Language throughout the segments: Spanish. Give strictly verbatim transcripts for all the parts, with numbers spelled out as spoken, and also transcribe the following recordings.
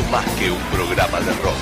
más que un programa de rock.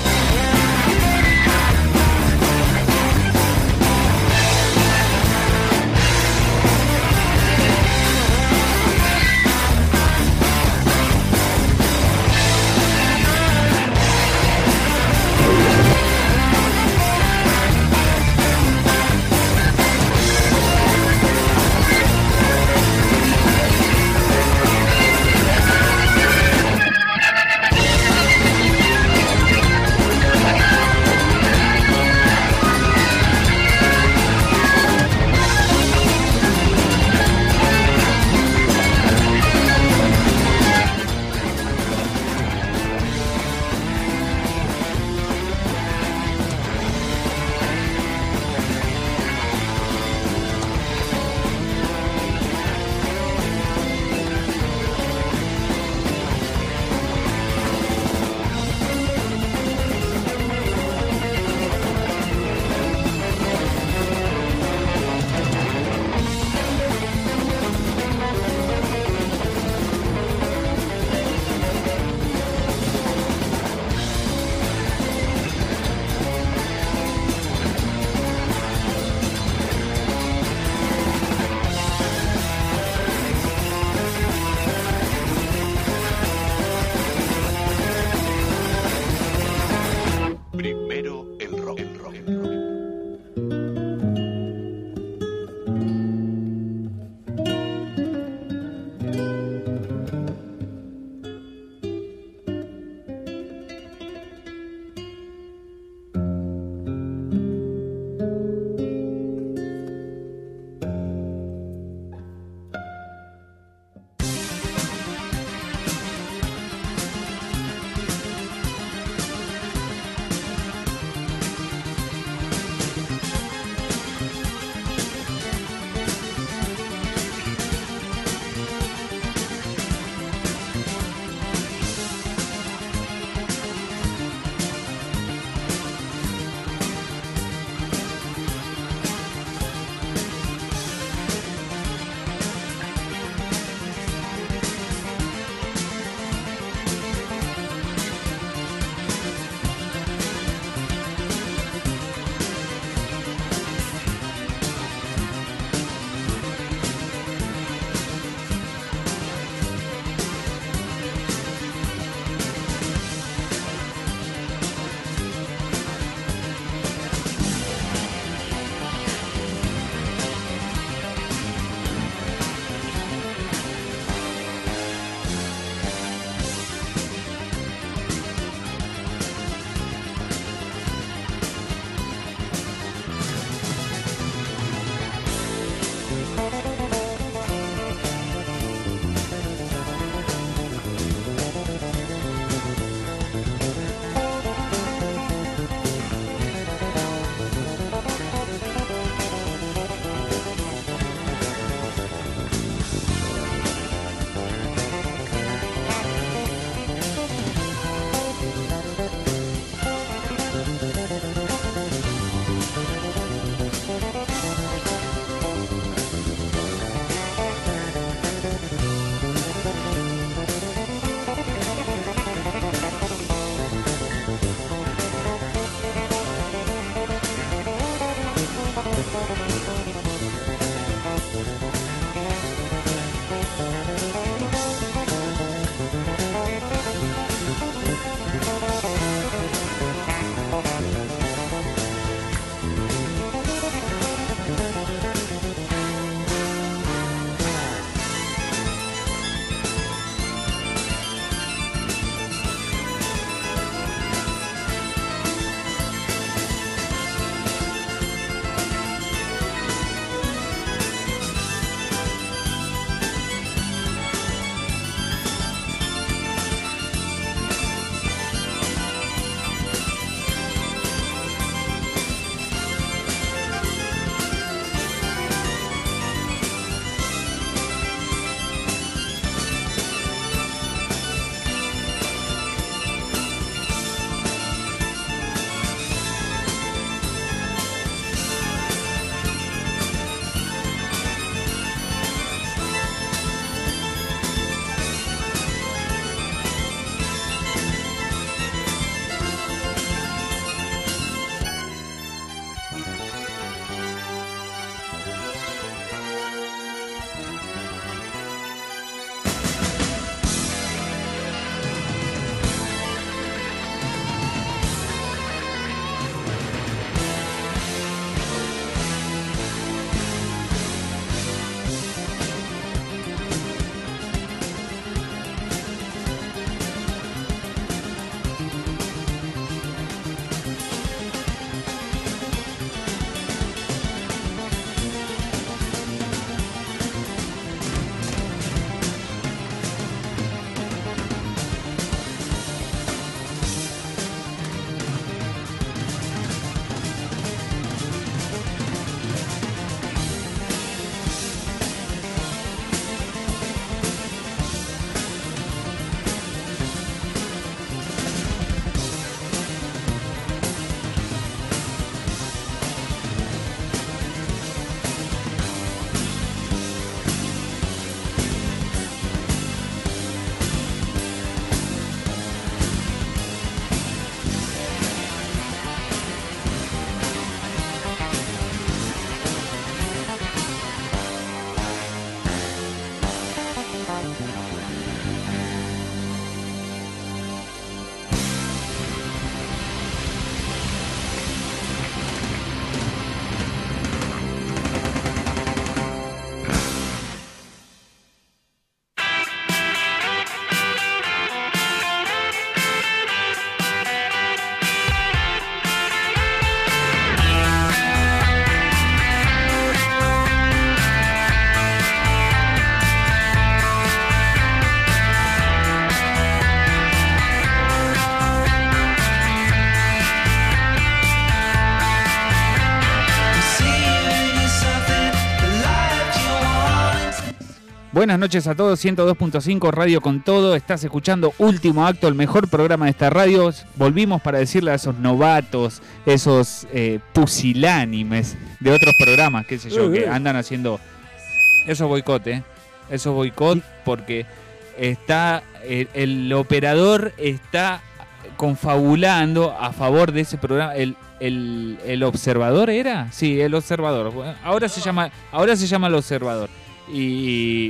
Buenas noches a todos, ciento dos punto cinco Radio con Todo. Estás escuchando Último Acto, el mejor programa de esta radio. Volvimos para decirle a esos novatos, esos eh, pusilánimes de otros programas, qué sé yo, que andan haciendo esos boicot, ¿eh? Esos boicot porque está el, el operador está confabulando a favor de ese programa. El, el, el Observador era, sí, el Observador. Ahora se llama, ahora se llama el Observador. Y,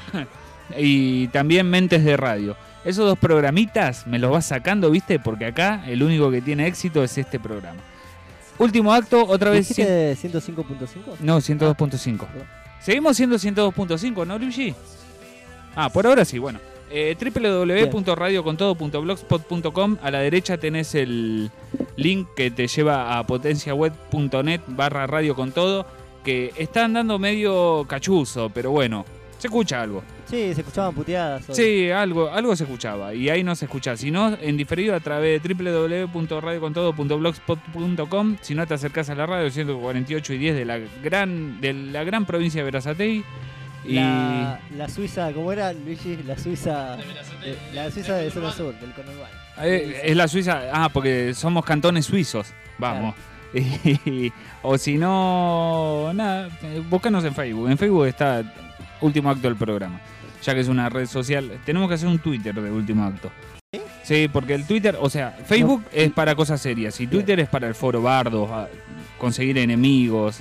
y también Mentes de Radio. Esos dos programitas me los vas sacando, ¿viste? Porque acá el único que tiene éxito es este programa. Último Acto, otra vez. ¿Dijiste ciento cinco punto cinco? No, ciento dos punto cinco. Ah, seguimos siendo ciento dos punto cinco, ¿no, Luigi? Ah, por ahora sí, bueno. Eh, doble u doble u doble u punto radio con todo punto blogspot punto com. A la derecha tenés el link que te lleva a potenciaweb punto net barra radio con todo, que está andando medio cachuzo, pero bueno, se escucha algo. Sí, se escuchaban puteadas. Hoy. Sí, algo, algo se escuchaba, y ahí no se escucha. Si no, en diferido a través de doble u doble u doble u punto radio con todo punto blogspot punto com. Si no, te acercás a la radio ciento cuarenta y ocho y diez de la gran, de la gran provincia de Berazategui. Y la, la Suiza, ¿cómo era, Luigi? La Suiza de, la Suiza de zona sur, del conurbano. Eh, es la Suiza, ah, porque somos cantones suizos, vamos. Claro. Y, o si no, nada, búscanos en Facebook. En Facebook está Último Acto del programa, ya que es una red social. Tenemos que hacer un Twitter de Último Acto. ¿Sí? Sí, porque el Twitter, o sea, Facebook no. es para cosas serias y Twitter Bien. es para el foro bardo, conseguir enemigos.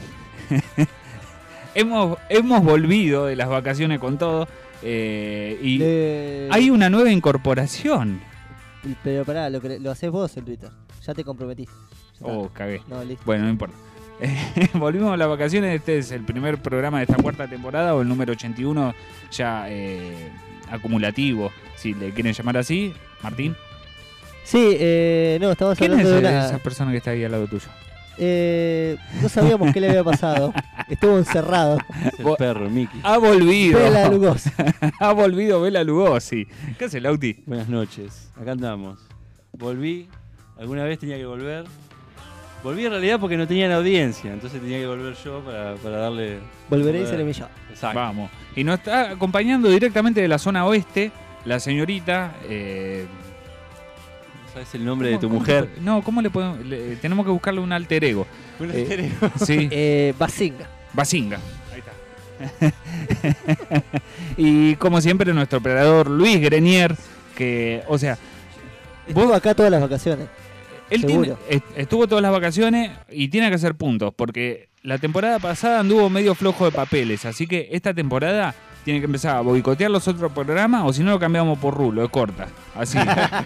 Hemos, hemos volvido de las vacaciones con todo eh, y de... hay una nueva incorporación. Pero pará, lo, que, lo haces vos en Twitter. Ya te comprometiste. Ya oh, cagué. No, listo. Bueno, no importa. Eh, volvimos a las vacaciones. Este es el primer programa de esta cuarta temporada, o el número ochenta y uno ya eh, acumulativo, si le quieren llamar así. Martín. Sí, eh, no, estamos ¿Quién hablando es de una... esa persona que está ahí al lado tuyo? Eh, no sabíamos qué le había pasado. Estuvo encerrado. El perro, Mickey. Ha volvido. Bela Lugosi. Ha volvido Bela Lugosi. ¿Qué hace, Lauti? Buenas noches. Acá andamos. Volví. Alguna vez tenía que volver. Volví en realidad porque no tenían audiencia. Entonces tenía que volver yo para, para darle... Volveré y seré millón. Exacto. Vamos. Y nos está acompañando directamente de la zona oeste la señorita... Eh, ¿Sabes el nombre de tu mujer? No, ¿cómo le podemos...? Le, tenemos que buscarle un alter ego. ¿Un eh, alter ego? Sí. Eh, Basinga. Basinga. Ahí está. Y como siempre, nuestro operador Luis Grenier, que, o sea... Estuvo vos, acá todas las vacaciones. Él tiene, estuvo todas las vacaciones y tiene que hacer puntos, porque la temporada pasada anduvo medio flojo de papeles, así que esta temporada... Tiene que empezar a boicotear los otros programas, o si no lo cambiamos por rulo, es corta. Así.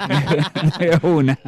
Una.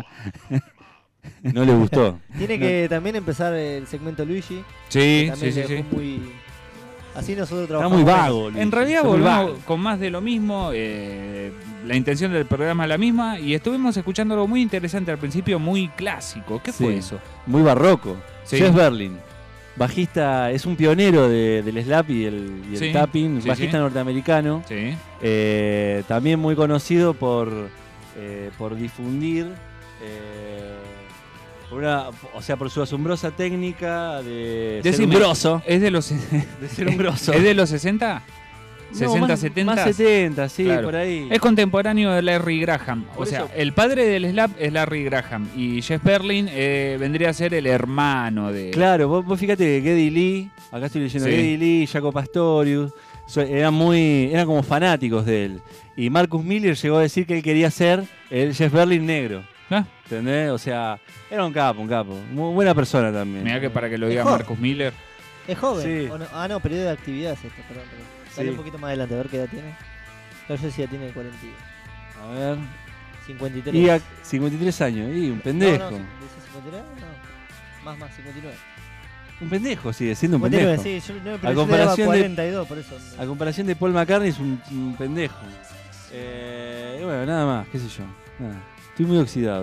No le gustó. Tiene que no. también empezar el segmento Luigi. Sí, sí, sí. sí. Muy... Así nosotros trabajamos. Está muy vago, Luigi. En realidad volvemos con más de lo mismo. Eh, la intención del programa es la misma. Y estuvimos escuchando algo muy interesante al principio, muy clásico. ¿Qué sí. fue eso? Muy barroco. Sí. Jeff Berlin. Bajista, es un pionero de, del slap y el, y el sí, tapping, sí, bajista sí. norteamericano, sí. eh, también muy conocido por, eh, por difundir, eh, por una, o sea, por su asombrosa técnica de Decime, ser un grosso. ¿Es de los, de ser un grosso. ¿Es de los sesenta? sesenta, no, setenta. Más setenta, sí, claro. por ahí. Es contemporáneo de Larry Graham. Por o sea, eso. el padre del slap es Larry Graham. Y Jeff Berlin eh, vendría a ser el hermano de... Claro, vos, vos fíjate que Geddy Lee, acá estoy leyendo, sí. Geddy Lee, Jaco Pastorius, eran muy, eran como fanáticos de él. Y Marcus Miller llegó a decir que él quería ser el Jeff Berlin negro. ¿Ah? ¿Entendés? O sea, era un capo, un capo. Muy buena persona también. Mirá que para que lo diga joven. Marcus Miller. ¿Es joven? Sí. ¿O no? Ah, no, periodo de actividades esto, perdón. perdón. Dale sí. un poquito más adelante, a ver qué edad tiene. No sé si ya tiene cuarenta. A ver. cincuenta y tres. Y a cincuenta y tres años, y un pendejo. No, no, ¿dice cincuenta y nueve? No. Más, más, cincuenta y nueve. Un pendejo, sigue siendo un cincuenta y nueve, pendejo. sí, yo, no, pero a yo comparación cuarenta y dos, por eso. A comparación de Paul McCartney es un, un pendejo. Eh, y bueno, nada más, qué sé yo. Nada. Estoy muy oxidado.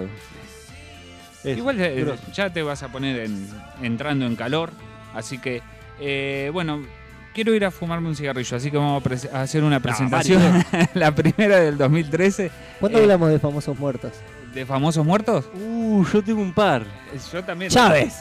Es, Igual eh, ya te vas a poner en, entrando en calor, así que, eh, bueno, quiero ir a fumarme un cigarrillo, así que vamos a, pre- a hacer una presentación, no, la primera del dos mil trece. ¿Cuándo eh, hablamos de famosos muertos? ¿De famosos muertos? Uh, yo tengo un par. Yo también. Chávez.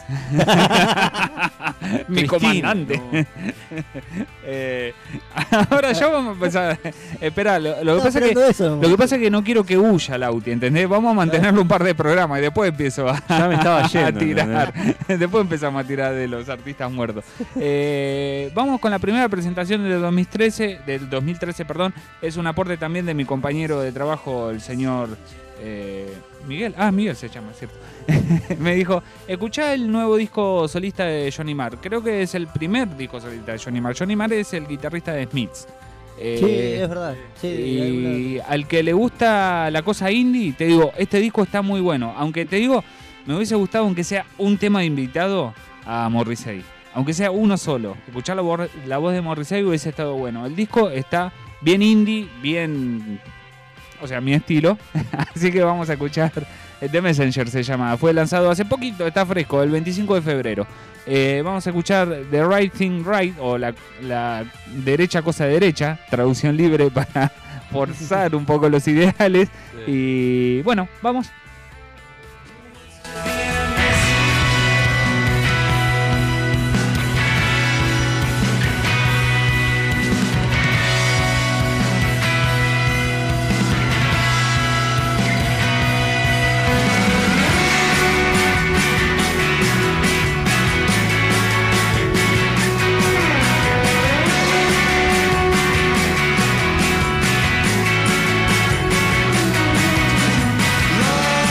Mi Cristina, comandante. no. Eh, ahora ya vamos a empezar. Espera, lo, lo que pasa es que Esperando eso, lo que pasa es que no quiero que huya Lauti, ¿entendés? Vamos a mantenerlo un par de programas y después empiezo a, Ya me estaba a yendo, tirar. Después empezamos a tirar de los artistas muertos. Eh, vamos con la primera presentación del dos mil trece, del dos mil trece, perdón. Es un aporte también de mi compañero de trabajo, el señor eh, Miguel. Ah, Miguel se llama, ¿cierto? Me dijo, escuchá el nuevo disco solista de Johnny Marr. Creo que es el primer disco solista de Johnny Marr. Johnny Marr es el guitarrista de Smiths. Eh, Sí, es verdad. Sí, y al que le gusta la cosa indie, te digo, este disco está muy bueno. Aunque te digo, me hubiese gustado aunque sea un tema de invitado a Morrissey. Aunque sea uno solo. Escuchar la, voz- la voz de Morrissey hubiese estado bueno. El disco está bien indie, bien... O sea, mi estilo. Así que vamos a escuchar... The Messenger se llama. Fue lanzado hace poquito, está fresco, el veinticinco de febrero. Eh, vamos a escuchar The Right Thing Right, o la, la derecha cosa derecha, traducción libre para forzar un poco los ideales. Sí. Y bueno, vamos. Love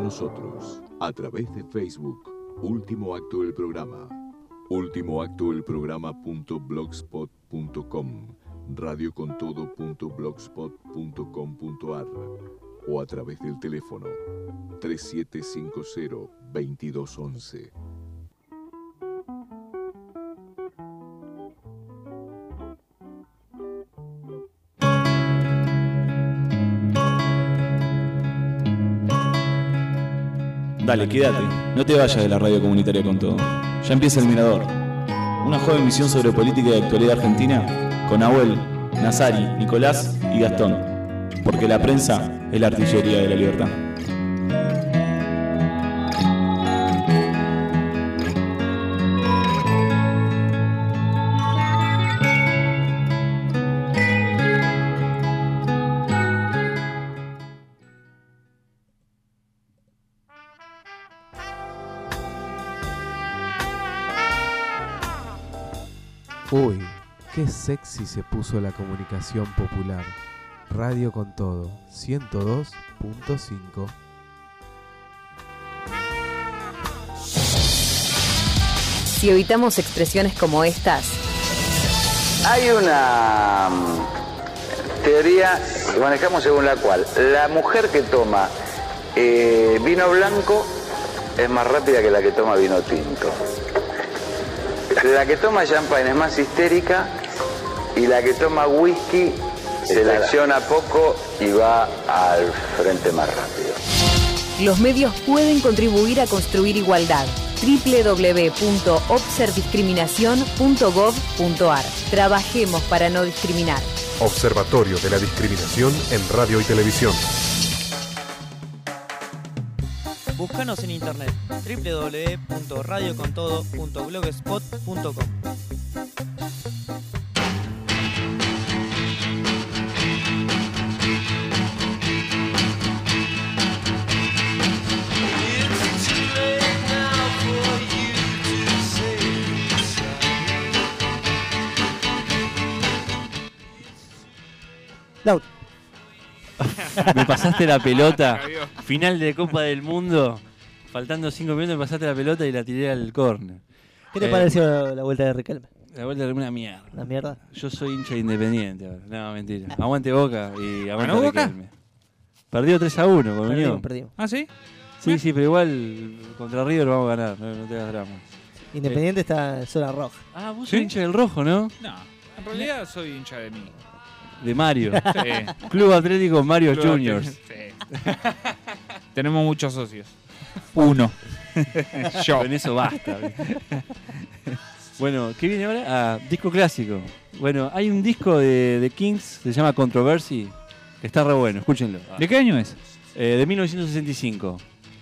nosotros a través de Facebook. Último acto del programa. Último acto del programa punto blogspot punto com, radiocontodo punto blogspot punto com punto ar o a través del teléfono tres siete cinco cero, veintidós once. Dale, quédate, no te vayas de la radio comunitaria con todo. Ya empieza El Mirador, una joven misión sobre política y actualidad argentina con Nahuel, Nazari, Nicolás y Gastón, porque la prensa es la artillería de la libertad. Uy, qué sexy se puso la comunicación popular. Radio con todo, ciento dos punto cinco. Si evitamos expresiones como estas, hay una um, teoría que manejamos según la cual la mujer que toma eh, vino blanco es más rápida que la que toma vino tinto. La que toma champagne es más histérica y la que toma whisky selecciona poco y va al frente más rápido. Los medios pueden contribuir a construir igualdad. doble u doble u doble u punto observdiscriminación punto gov punto ar. Trabajemos para no discriminar. Observatorio de la Discriminación en Radio y Televisión. Búscanos en internet doble u doble u doble u punto radiocontodo punto blogspot punto com. Laut. Me pasaste la pelota. Final de Copa del Mundo. Faltando cinco minutos me pasaste la pelota y la tiré al córner. ¿Qué te Eh, pareció la, la vuelta de Riquelme? La vuelta de una mierda. ¿La mierda? Yo soy hincha de Independiente ahora. No, mentira. Aguante Boca y aguante ¿Ganó Boca? Riquelme. Perdió tres a uno con Perdimos, Unión. perdimos. ¿Ah, sí? Sí, sí, pero igual contra River vamos a ganar. No, no te hagas drama. Independiente está en zona roja. Ah, vos ¿Sí? sos hincha del rojo, ¿no? No, en realidad soy hincha de mí. De Mario. Sí. Club Atlético Mario Club Juniors. Sí. Tenemos muchos socios. Uno. Yo. Con eso basta. ¿viste? Bueno, ¿qué viene ahora? Ah, disco clásico. Bueno, hay un disco de, de Kings, se llama Controversy, que está re bueno, escúchenlo. Ah. ¿De qué año es? Eh, de mil novecientos sesenta y cinco.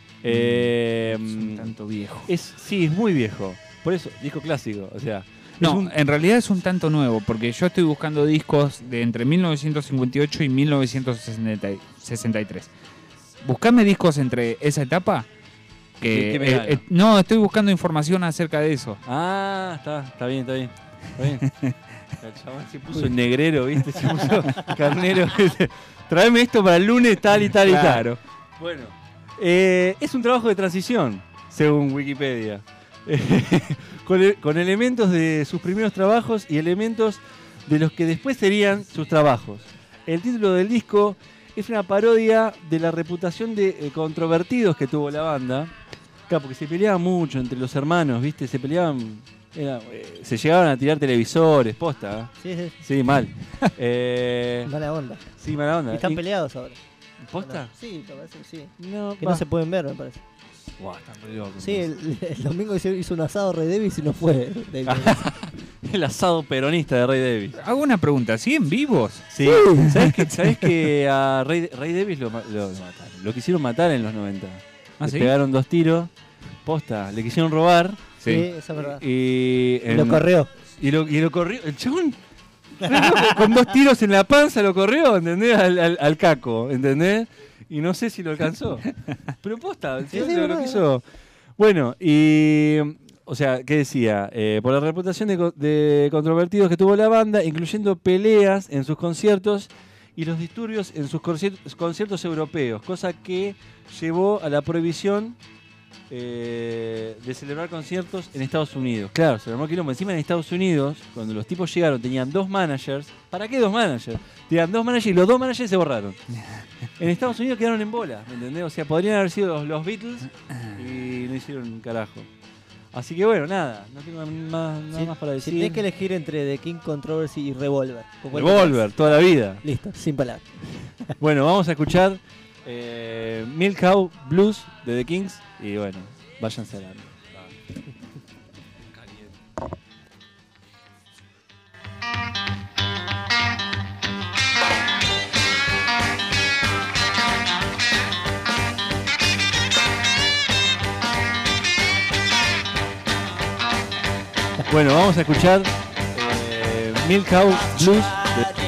Eh, Es un tanto viejo. es, sí, es muy viejo. Por eso, disco clásico. O sea, No, es un- en realidad es un tanto nuevo, porque yo estoy buscando discos de entre mil novecientos cincuenta y ocho y mil novecientos sesenta y tres. Buscame discos entre esa etapa. Que, ¿Qué- qué me eh, gano? eh, no, estoy buscando información acerca de eso. Ah, está, está bien, está bien. Está bien. El chabón se puso en negrero, ¿viste? Se puso carnero. Traeme esto para el lunes, tal y tal y Claro. tal. Bueno, eh, es un trabajo de transición, según Wikipedia. con, e- con elementos de sus primeros trabajos y elementos de los que después serían sus trabajos. El título del disco es una parodia de la reputación de eh, controvertidos que tuvo la banda. Claro, porque se peleaban mucho entre los hermanos, ¿viste? Se peleaban. era, eh, se llegaban a tirar televisores, posta. ¿eh? Sí, sí. Sí, mal. eh, Mala onda. sí, mala onda. Y están Y- peleados ahora. ¿Posta? Sí, me parece que sí. No, Que va. no se pueden ver, me parece. Buah, están re locos. Sí, el, el domingo hizo, hizo un asado Rey Davis y no fue. Davis. El asado peronista de Ray Davis. Hago una pregunta, ¿siguen vivos? Sí. ¿Sabes que, ¿Sabés que a Ray, Ray Davis lo, ma- lo- lo mataron? Lo quisieron matar en los noventa. ¿Ah, Le sí? pegaron dos tiros. Posta, le quisieron robar. Sí, eso es verdad. Y, Y lo en- corrió. Y lo, y lo corrió. El chabón. Con dos tiros en la panza lo corrió, ¿entendés? Al, al- al caco, ¿entendés? Y no sé si lo alcanzó. Pero posta, Sí, ¿sí? sí, lo, lo verdad. quiso. Bueno, y. O sea, ¿qué decía? Eh, por la reputación de, co- de controvertidos que tuvo la banda, incluyendo peleas en sus conciertos y los disturbios en sus conciertos, conciertos europeos, cosa que llevó a la prohibición eh, de celebrar conciertos en Estados Unidos. Claro, se armó quilombo. Encima en Estados Unidos, cuando los tipos llegaron, tenían dos managers. ¿Para qué dos managers? Tenían dos managers y los dos managers se borraron. En Estados Unidos quedaron en bola, ¿me entendés? O sea, podrían haber sido los, los Beatles y no hicieron un carajo. Así que bueno, nada, no tengo más, nada si, más para decir. Si tenés que elegir entre The King Controversy y Revolver. Revolver, toda la vida. Listo, sin palabras. Bueno, vamos a escuchar eh, Milk Cow Blues de The Kings y bueno, váyanse a la... Bueno, vamos a escuchar eh, Milk Cow Blues de...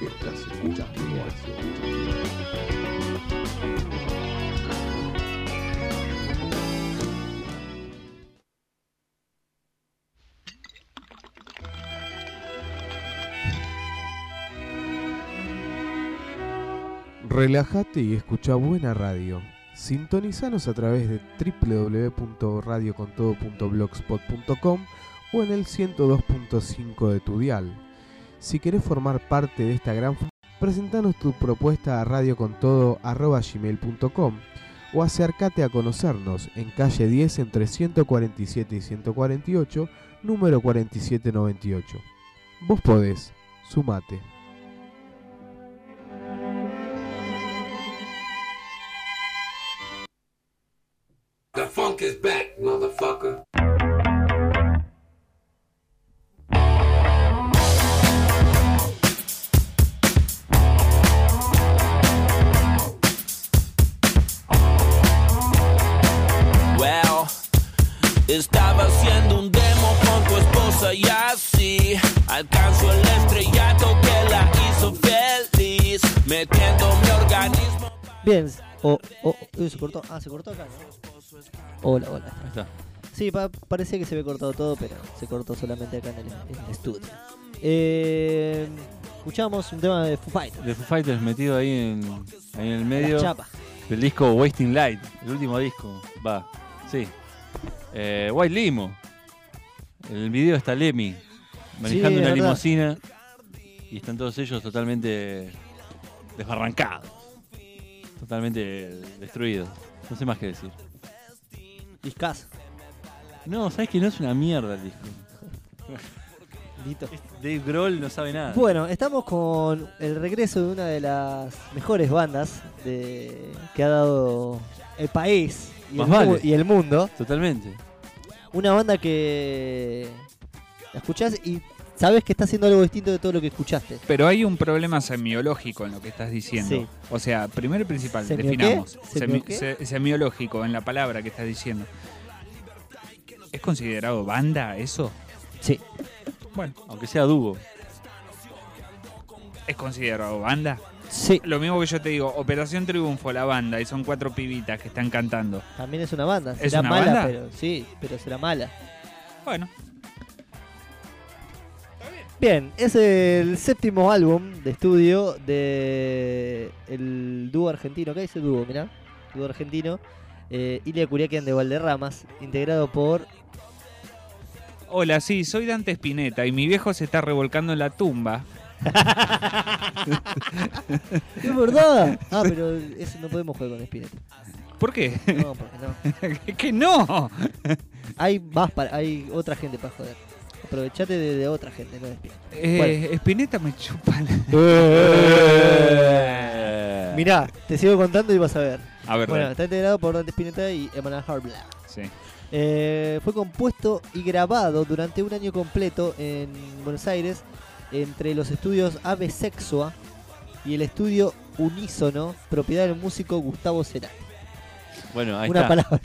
Estás escuchando Relájate y escucha buena radio. Sintonizanos a través de doble u doble u doble u punto radio con todo punto blogspot punto com o en el ciento dos punto cinco de tu dial. Si querés formar parte de esta gran familia, presentanos tu propuesta a radiocontodo arroba gmail punto com o acércate a conocernos en calle diez entre ciento cuarenta y siete y ciento cuarenta y ocho, número cuarenta y siete noventa y ocho. Vos podés, sumate. The funk is back, motherfucker. Well, estaba haciendo un demo con tu esposa y así alcanzó el estrellato que la hizo feliz, metiendo mi organismo. Bien, o oh, oh, oh, se cortó. Ah, se cortó acá, ¿no? Hola, hola. Ahí está. Sí, pa parecía que se había cortado todo, pero se cortó solamente acá en el, en el estudio. Eh, escuchamos un tema de Foo Fighters. De Foo Fighters metido ahí en, ahí en el medio. La chapa. Del disco Wasting Light, el último disco. Va, sí. Eh, White Limo. En el video está Lemmy manejando Sí, una verdad. limusina y están todos ellos totalmente desbarrancados. Totalmente destruidos. No sé más qué decir. Discazo. No, sabes que no es una mierda el disco. Dito. Dave Grohl no sabe nada. Bueno, estamos con el regreso de una de las mejores bandas de, que ha dado el país y el, Más vale. mu- y el mundo. Totalmente. Una banda que la escuchás y sabes que está haciendo algo distinto de todo lo que escuchaste. Pero hay un problema semiológico en lo que estás diciendo. Sí. O sea, primero y principal, ¿Semio definamos. qué? ¿Semio Semi- qué? se- semiológico en la palabra que estás diciendo. ¿Es considerado banda eso? Sí. Bueno, Aunque sea dúo. ¿es considerado banda? Sí. Lo mismo que yo te digo, Operación Triunfo, la banda, y son cuatro pibitas que están cantando. También es una banda. ¿Es Será una mala, banda? pero sí, pero será mala. Bueno, Bien, es el séptimo álbum de estudio de el dúo argentino. ¿Qué dice dúo? Mirá, dúo argentino. Eh, Ilia Curiaquian de Valderramas, integrado por... hola, sí, soy Dante Spinetta y mi viejo se está revolcando en la tumba. ¡Es verdad! Ah, pero eso no podemos jugar con Spinetta. ¿Por qué? No, porque no. ¡Que no! Hay más para, hay otra gente para joder. Aprovechate de, de otra gente, no de Spinetta. Eh, Bueno. Spinetta me chupa la... Eh. Mirá, te sigo contando y vas a ver. A ver, Bueno, dale. está integrado por Dante Spinetta y Emanuel Harbla. Sí. Eh, fue compuesto y grabado durante un año completo en Buenos Aires entre los estudios Ave Sexua y el estudio Unísono, propiedad del músico Gustavo Cerati. Bueno, ahí Una está. palabra.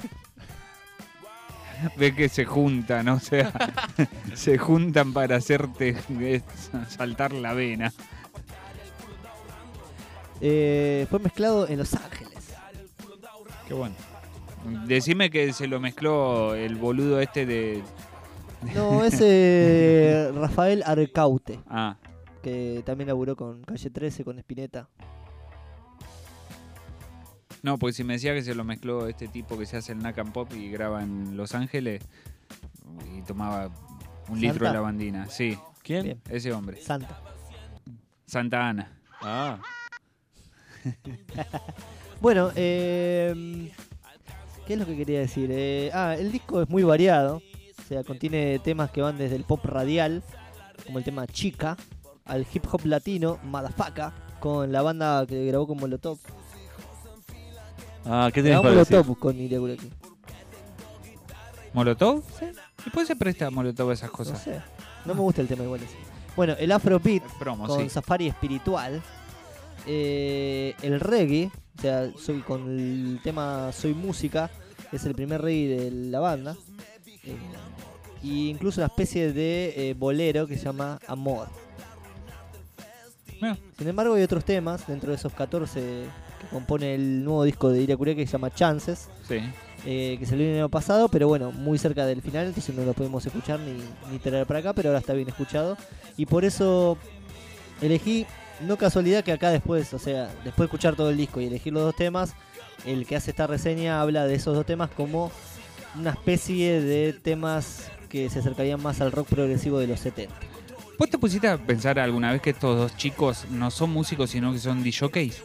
Ve que se juntan, o sea, se juntan para hacerte eh, saltar la vena. Eh, fue mezclado en Los Ángeles. Qué bueno. Decime que se lo mezcló el boludo este de... No, es eh, Rafael Arcaute, Ah, que también laburó con Calle trece, con Spinetta. no, porque si me decía que se lo mezcló este tipo que se hace el Knack and Pop y graba en Los Ángeles y tomaba un litro ¿Santa? de lavandina. Sí, ¿Quién? Bien. ese hombre. Santa. Santa Ana. Ah. Bueno, eh, ¿qué es lo que quería decir? Eh, ah, el disco es muy variado. O sea, contiene temas que van desde el pop radial, como el tema Chica, al hip hop latino, Motherfucker, con la banda que grabó con Molotov. Ah, ¿qué tenés Grabó para decir? Molotov con Ilia Curiaquian. ¿Molotov? Sí. ¿Y por qué se presta Molotov a esas No cosas? sé. No me gusta el tema igual ese. Bueno, el Afrobeat Promo, con sí. Safari Espiritual. Eh, el reggae, o sea, soy con el tema Soy Música, es el primer reggae de la banda. Eh, y incluso una especie de eh, bolero que se llama Amor. Ah. Sin embargo, hay otros temas dentro de esos catorce que compone el nuevo disco de Iria Kuria que se llama Chances. Sí. Eh, que salió el año pasado, pero bueno, muy cerca del final, entonces no lo podemos escuchar ni, ni traer para acá, pero ahora está bien escuchado. Y por eso elegí, no casualidad que acá después, o sea, después de escuchar todo el disco y elegir los dos temas, el que hace esta reseña habla de esos dos temas como una especie de temas que se acercarían más al rock progresivo de los setenta. ¿Vos te pusiste a pensar alguna vez que estos dos chicos no son músicos, sino que son D Js?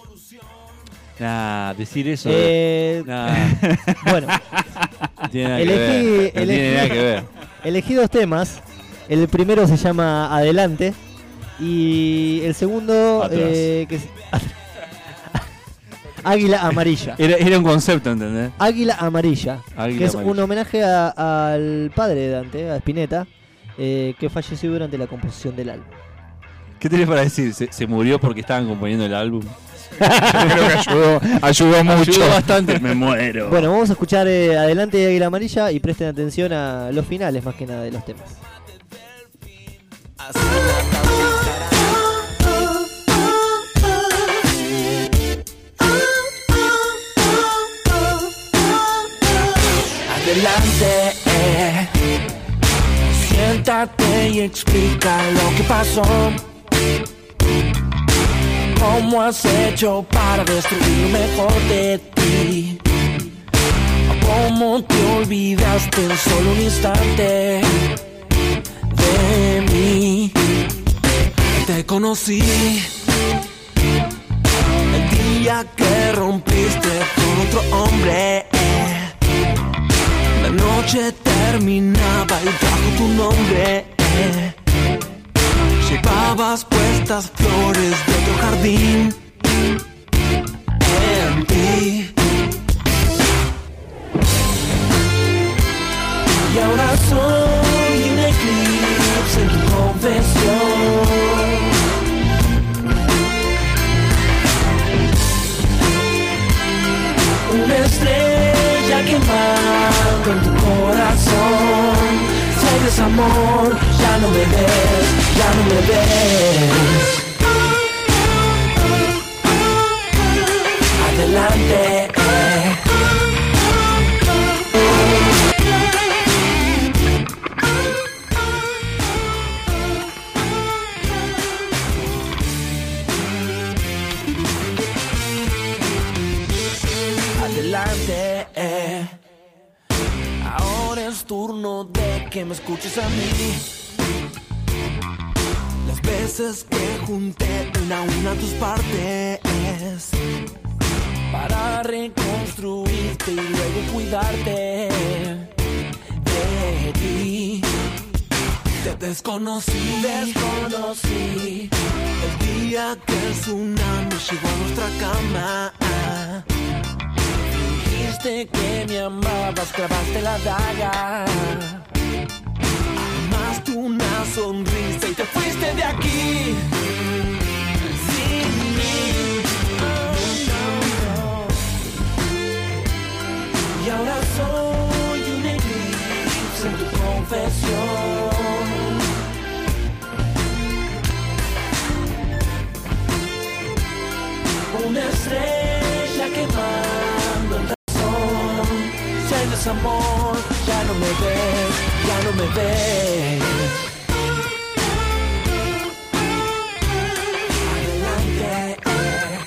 Nah, decir eso. Eh, nah. Bueno, no tiene nada elegí, que ver. No elegí, tiene nada que ver. elegí dos temas. El primero se llama Adelante y el segundo eh, que es Águila Amarilla. Era, era un concepto, ¿entendés? Águila Amarilla, Águila que es Amarilla. un homenaje a- al padre de Dante, a Spinetta, eh, que falleció durante la composición del álbum. ¿Qué tenés para decir? ¿Se, se murió porque estaban componiendo el álbum? Yo creo que ayudó, ayudó mucho. Ayudó bastante. Me muero. Bueno, vamos a escuchar eh, Adelante de Águila Amarilla y presten atención a los finales más que nada de los temas. Adelante, eh. Siéntate y explica lo que pasó. ¿Cómo has hecho para destruir lo mejor de ti? ¿Cómo te olvidaste en solo un instante de mí? Te conocí el día que rompiste con otro hombre. La noche terminaba y bajo tu nombre llevabas puestas flores de otro jardín en ti. Y ahora soy un eclipse en tu confesión. Una estrella quemando en tu corazón. Si hay desamor, ya no me ves, ya no me ves. Adelante, eh. Adelante, eh. Ahora es turno de que me escuches a mí. Las veces que junté una a una tus partes para reconstruirte y luego cuidarte de ti. Te desconocí, desconocí el día que el tsunami llegó a nuestra cama. Dijiste que me amabas, clavaste la daga. Amaste una sonrisa y te fuiste de aquí sin mí. Oh, no, no. Y ahora soy un eclipse en tu confesión. Una estrella quemando el corazón. Si hay desamor, ya no me ves, ya no me ves. Adelante, eh.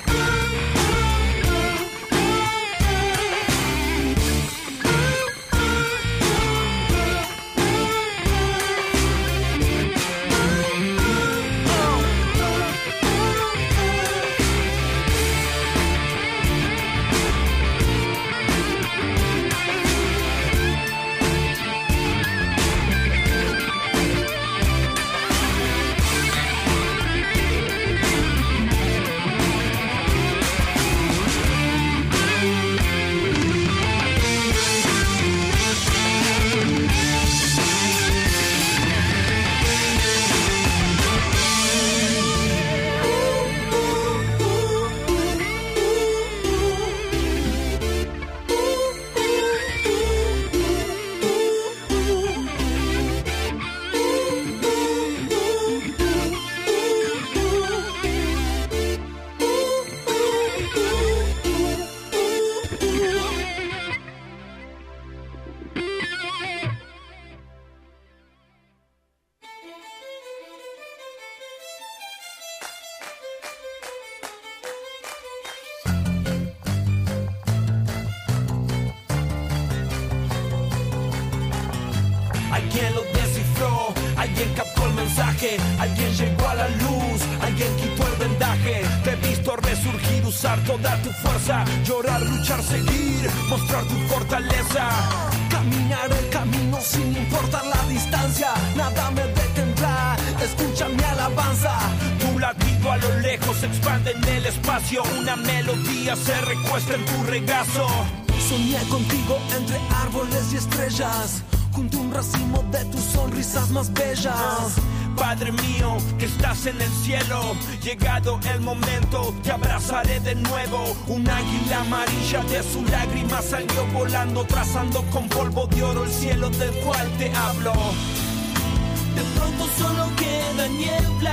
mensaje. Alguien llegó a la luz, alguien quitó el vendaje. Te he visto resurgir, usar toda tu fuerza, llorar, luchar, seguir, mostrar tu fortaleza. Caminar el camino sin importar la distancia, nada me detendrá, escucha mi alabanza. Tu latido a lo lejos se expande en el espacio, una melodía se recuesta en tu regazo. Soñé contigo entre árboles y estrellas, junto a un racimo de tus sonrisas más bellas. Padre mío, que estás en el cielo, llegado el momento, te abrazaré de nuevo. Un águila amarilla de su lágrima salió volando, trazando con polvo de oro el cielo del cual te hablo. De pronto solo queda niebla,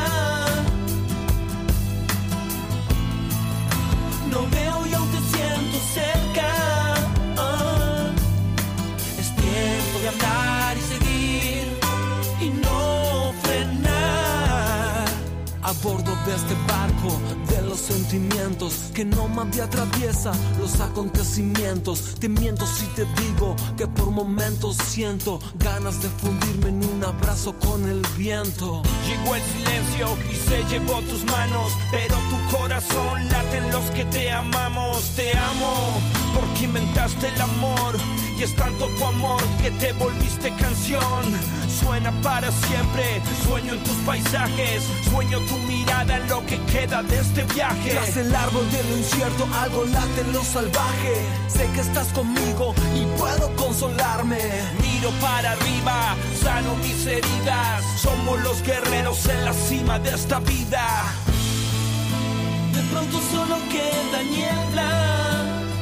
no veo y aún te siento cerca. Ah, es tiempo de andar y seguir y no frenar. A bordo de este barco de los sentimientos que no me atraviesa los acontecimientos. Te miento si te digo que por momentos siento ganas de fundirme en un abrazo con el viento. Llegó el silencio y se llevó tus manos, pero tu corazón late en los que te amamos. Te amo porque inventaste el amor y es tanto tu amor que te volviste canción. Suena para siempre, sueño en tus paisajes, sueño tu mirada en lo que queda de este viaje. Tras el árbol de lo incierto algo late en lo salvaje. Sé que estás conmigo y puedo consolarme. Miro para arriba, sano mis heridas. Somos los guerreros en la cima de esta vida. De pronto solo queda niebla,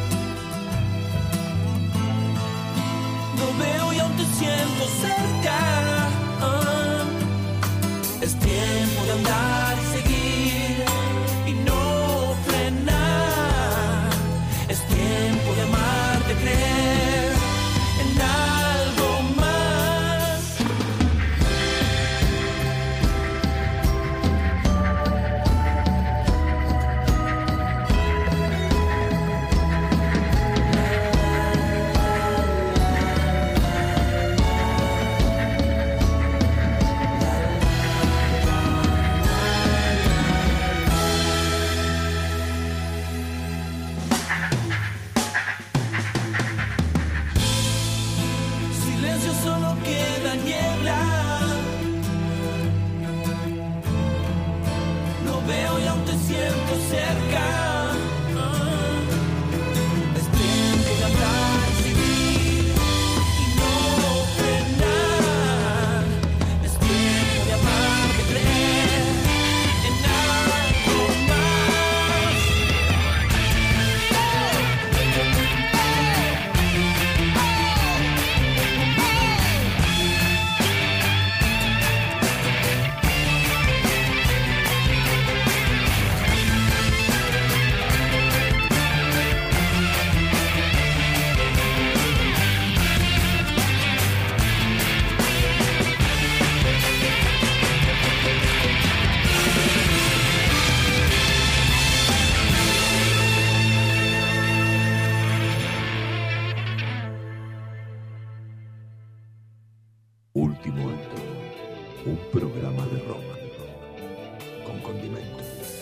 no veo y aún te siento cerca. Ah, es tiempo de andar y seguir y no frenar. Es tiempo de amar, de creer en algo más. Solo queda niebla, no veo y aún te siento cerca. Ah, es tiempo de andar y seguir y no frenar. Es tiempo de amar, de creer en algo más. Último acto, un programa de rock con condimento.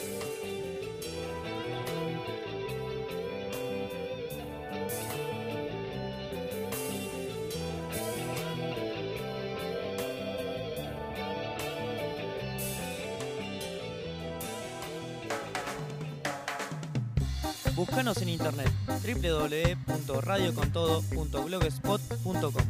Búscanos en internet doble u doble u doble u punto radio con todo punto blogspot punto com.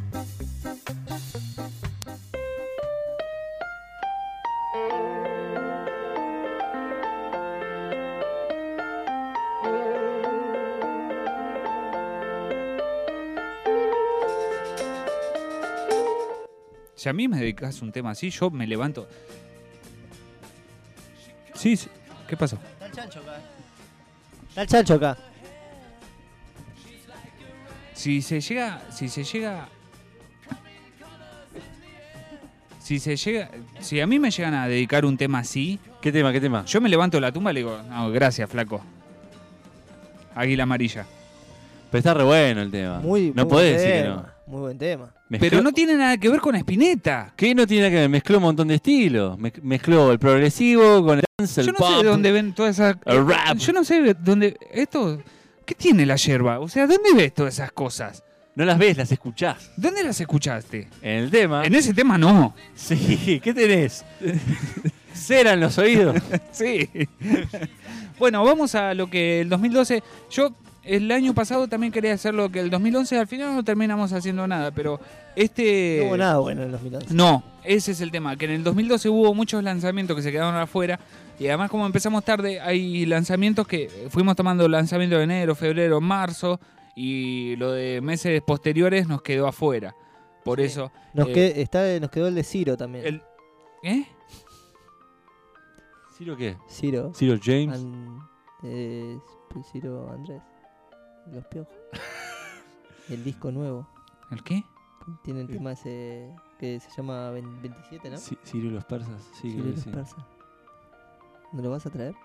Si a mí me dedicas un tema así, yo me levanto. Sí, sí. ¿Qué pasó? Está el chancho acá. Está el chancho acá. Si se llega, si se llega, si se llega, si a mí me llegan a dedicar un tema así, ¿qué tema, qué tema? Yo me levanto de la tumba y le digo, no, gracias, flaco. Águila amarilla. Pero está re bueno el tema. Muy, no muy podés buen decir que tema, no. Muy buen tema. Mezcló- Pero no tiene nada que ver con Spinetta. ¿Qué no tiene nada que ver? Mezcló un montón de estilos. Mez- Mezcló el progresivo con el dance, el Yo no pop. sé de dónde ven todas esas... El rap. Yo no sé de dónde... Esto... ¿Qué tiene la yerba? O sea, ¿dónde ves todas esas cosas? No las ves, las escuchás. ¿Dónde las escuchaste? En el tema. En ese tema no. Sí, ¿qué tenés? ¿Cera en los oídos? Sí. Bueno, vamos a lo que el dos mil doce... Yo el año pasado también quería hacer lo que el dos mil once, al final no terminamos haciendo nada, pero este... No hubo nada bueno en el dos mil once. No, ese es el tema, que en el dos mil doce hubo muchos lanzamientos que se quedaron afuera y además como empezamos tarde hay lanzamientos que fuimos tomando lanzamientos de enero, febrero, marzo y lo de meses posteriores nos quedó afuera. Por Sí. eso... Nos, eh, que- está, nos quedó el de Ciro también. el- ¿Eh? ¿Ciro qué? Ciro. ¿Ciro James? An- eh, Ciro Andrés. Los Piojos. El disco nuevo. ¿El qué? Tiene el tema ese que se llama vein- veintisiete, ¿no? Sí, Ciro y los persas. Sí, Ciro creo y que los sí. persas. ¿No lo vas a traer?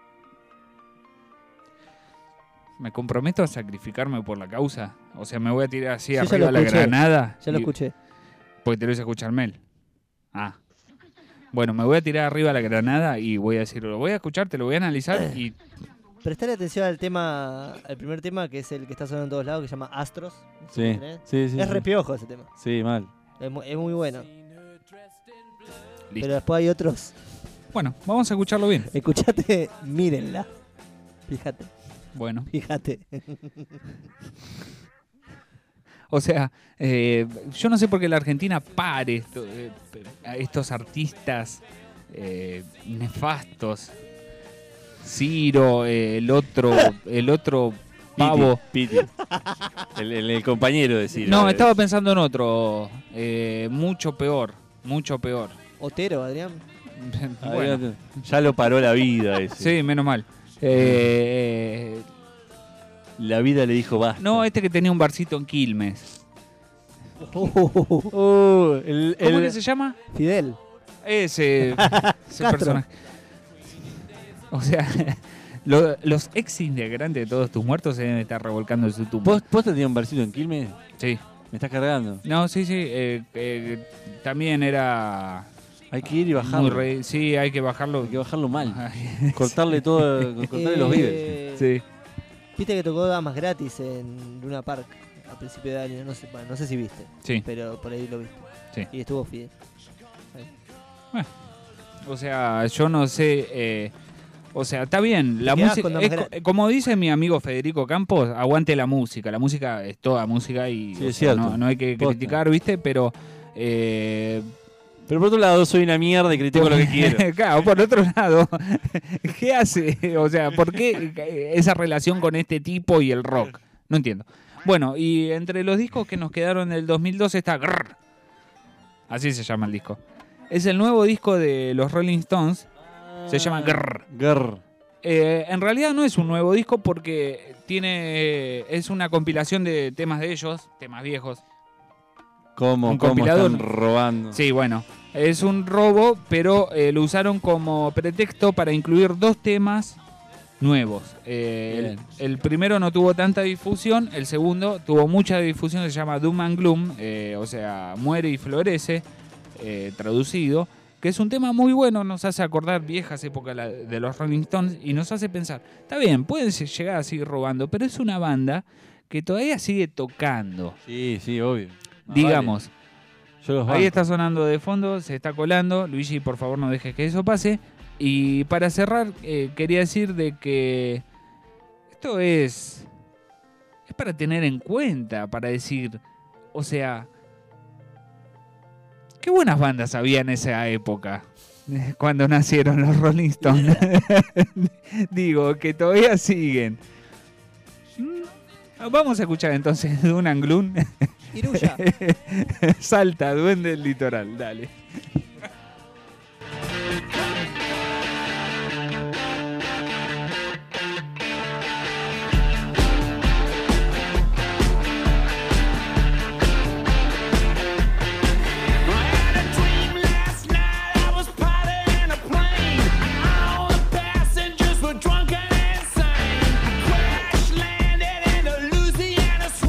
Me comprometo a sacrificarme por la causa. O sea, me voy a tirar así Yo ya arriba lo la escuché. granada. Ya lo y- escuché. Porque te lo hice escuchar Mel. Ah. Bueno, me voy a tirar arriba la granada y voy a decirlo. Lo voy a escuchar, te lo voy a analizar y... Prestarle atención al tema, al primer tema, que es el que está sonando en todos lados, que se llama Astros. No sé Sí, si lo tenés. sí, sí, Es sí. re piojo ese tema. Sí, mal. Es muy, es muy bueno. Listo. Pero después hay otros. Bueno, vamos a escucharlo bien. Escuchate, mírenla. Fíjate, Bueno. fíjate. O sea, eh, yo no sé por qué la Argentina pare esto- eh, a estos artistas eh, nefastos. Ciro, eh, el otro, el otro pavo. Piti. Piti. El, el- el compañero de Ciro. No, Eh, estaba pensando en otro, eh, mucho peor, mucho peor. Otero, Adrián. ah, Bueno, ya, ya lo paró la vida ese. sí, menos mal. Eh, La vida le dijo basta. no, este que tenía un barcito en Quilmes. Oh, el, ¿Cómo el- que se llama? Fidel. Ese, ese Castro. personaje. O sea, lo- los ex integrantes de Todos Tus Muertos se deben estar revolcando en su tumba. ¿Vos, ¿Vos tenías un barcito en Quilmes? Sí. ¿Me estás cargando? No, sí, sí. eh, eh, también era... Hay que ir y muy bajarlo. re- sí, hay que bajarlo. Hay que bajarlo mal. Ay, Cortarle todo, cortarle los vives. Eh, sí. Viste que tocó Damas Gratis en Luna Park a principio de año. No sé, bueno, no sé si viste. Sí. Pero por ahí lo viste. Sí. Y estuvo Fidel. O sea, yo no sé... eh, o sea, está bien. La Te quedás música, con Damas es co- Gratis. como dice mi amigo Federico Campos, aguante la música. La música es toda música y Sí, o es sea, cierto. no, no hay que Posta. criticar, ¿viste? Pero... eh, Pero por otro lado, soy una mierda y critico lo que quiero. Claro, por otro lado, ¿qué hace? O sea, ¿por qué esa relación con este tipo y el rock? No entiendo. Bueno, y entre los discos que nos quedaron del dos mil doce está Grrr. Así se llama el disco. Es el nuevo disco de los Rolling Stones. Se llama Grrr. Grrr. Eh, en realidad no es un nuevo disco porque tiene es una compilación de temas de ellos, temas viejos. ¿Cómo, Un cómo compilador. están robando? Sí, bueno, es un robo, pero eh, lo usaron como pretexto para incluir dos temas nuevos. Eh, el, Bien. el primero no tuvo tanta difusión, el segundo tuvo mucha difusión, se llama Doom and Gloom, eh, o sea, muere y florece, eh, traducido, que es un tema muy bueno, nos hace acordar viejas épocas la- de los Rolling Stones y nos hace pensar, está bien, pueden se- llegar a seguir robando, pero es una banda que todavía sigue tocando, Sí, sí, obvio. Más digamos. vale. Yo los Ahí banco. está sonando de fondo, se está colando. Luigi, por favor, no dejes que eso pase. Y para cerrar, eh, quería decir de que esto es, es para tener en cuenta, para decir, o sea, qué buenas bandas había en esa época, eh, cuando nacieron los Rolling Stones. Digo, que todavía siguen. Mm, Vamos a escuchar entonces Doom and Gloom. Iruya. Salta, duende del litoral, dale. Passengers were drunk and insane. Crash landed in a Louisiana swamp.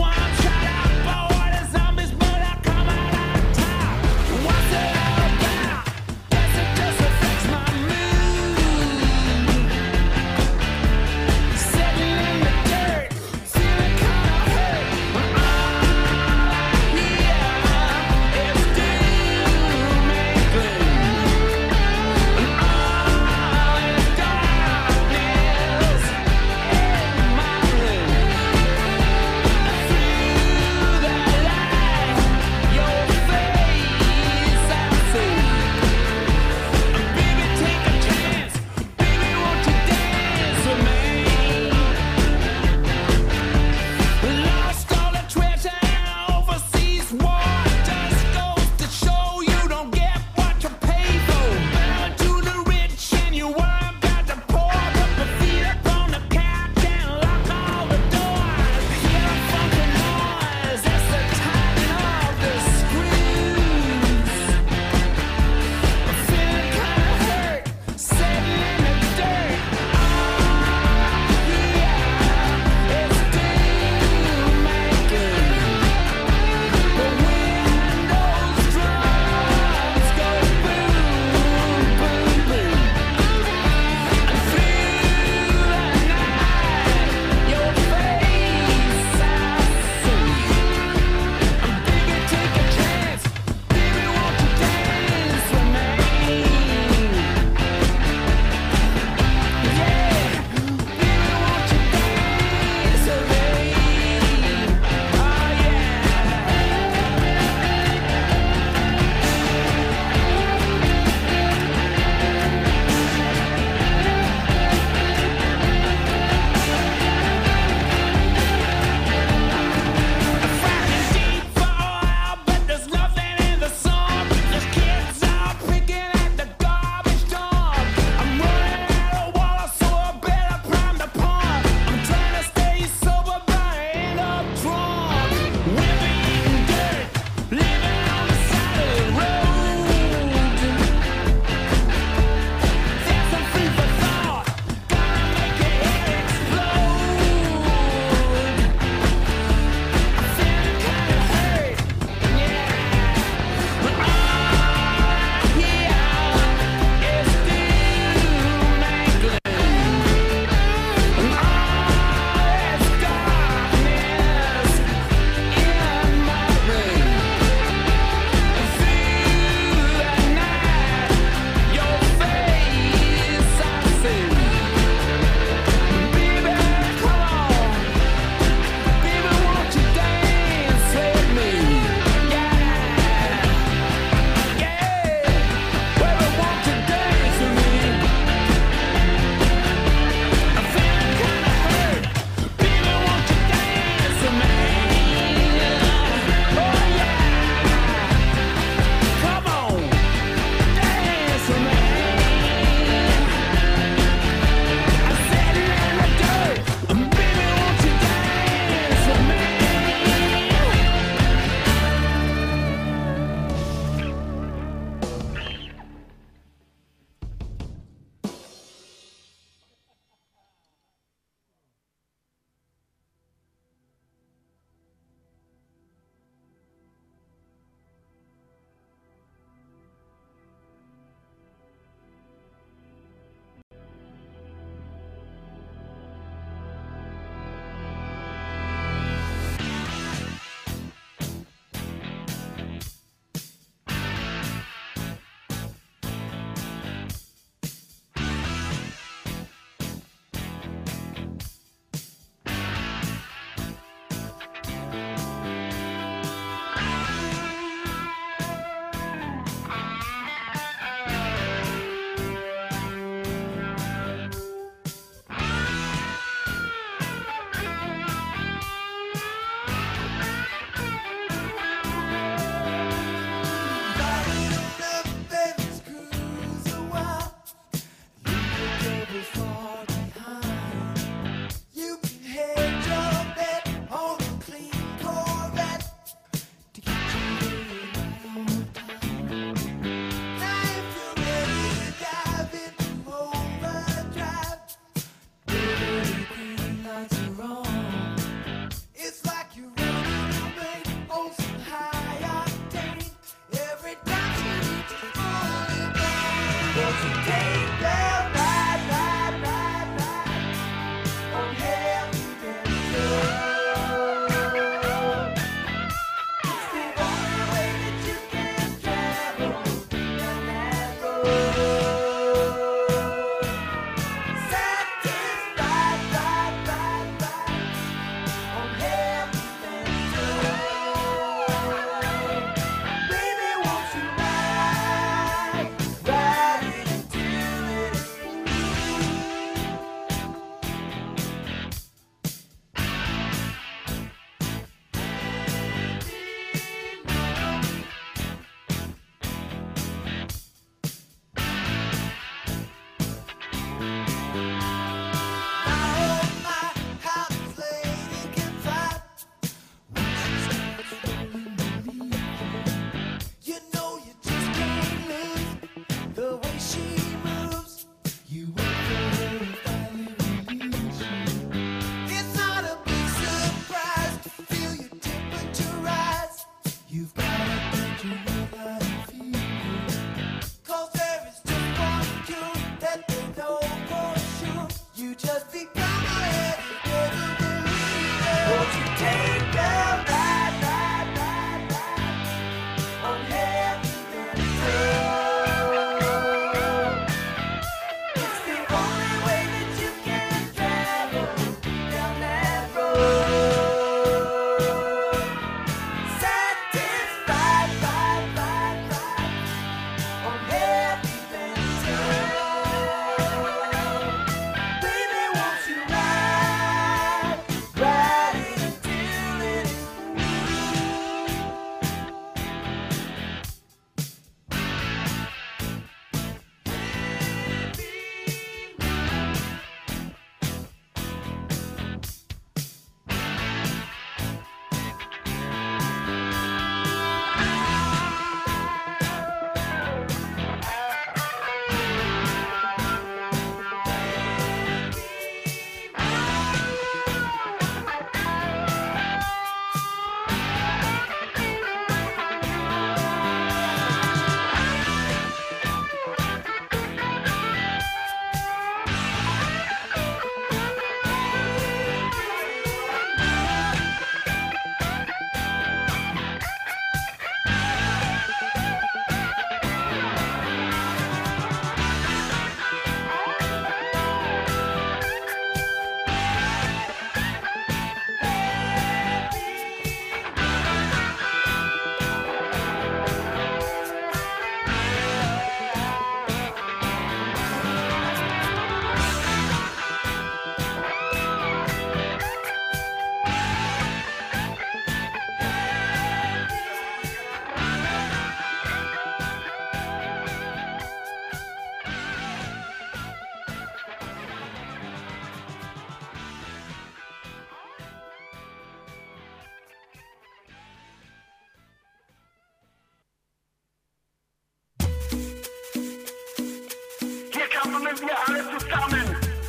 wir alle zusammen.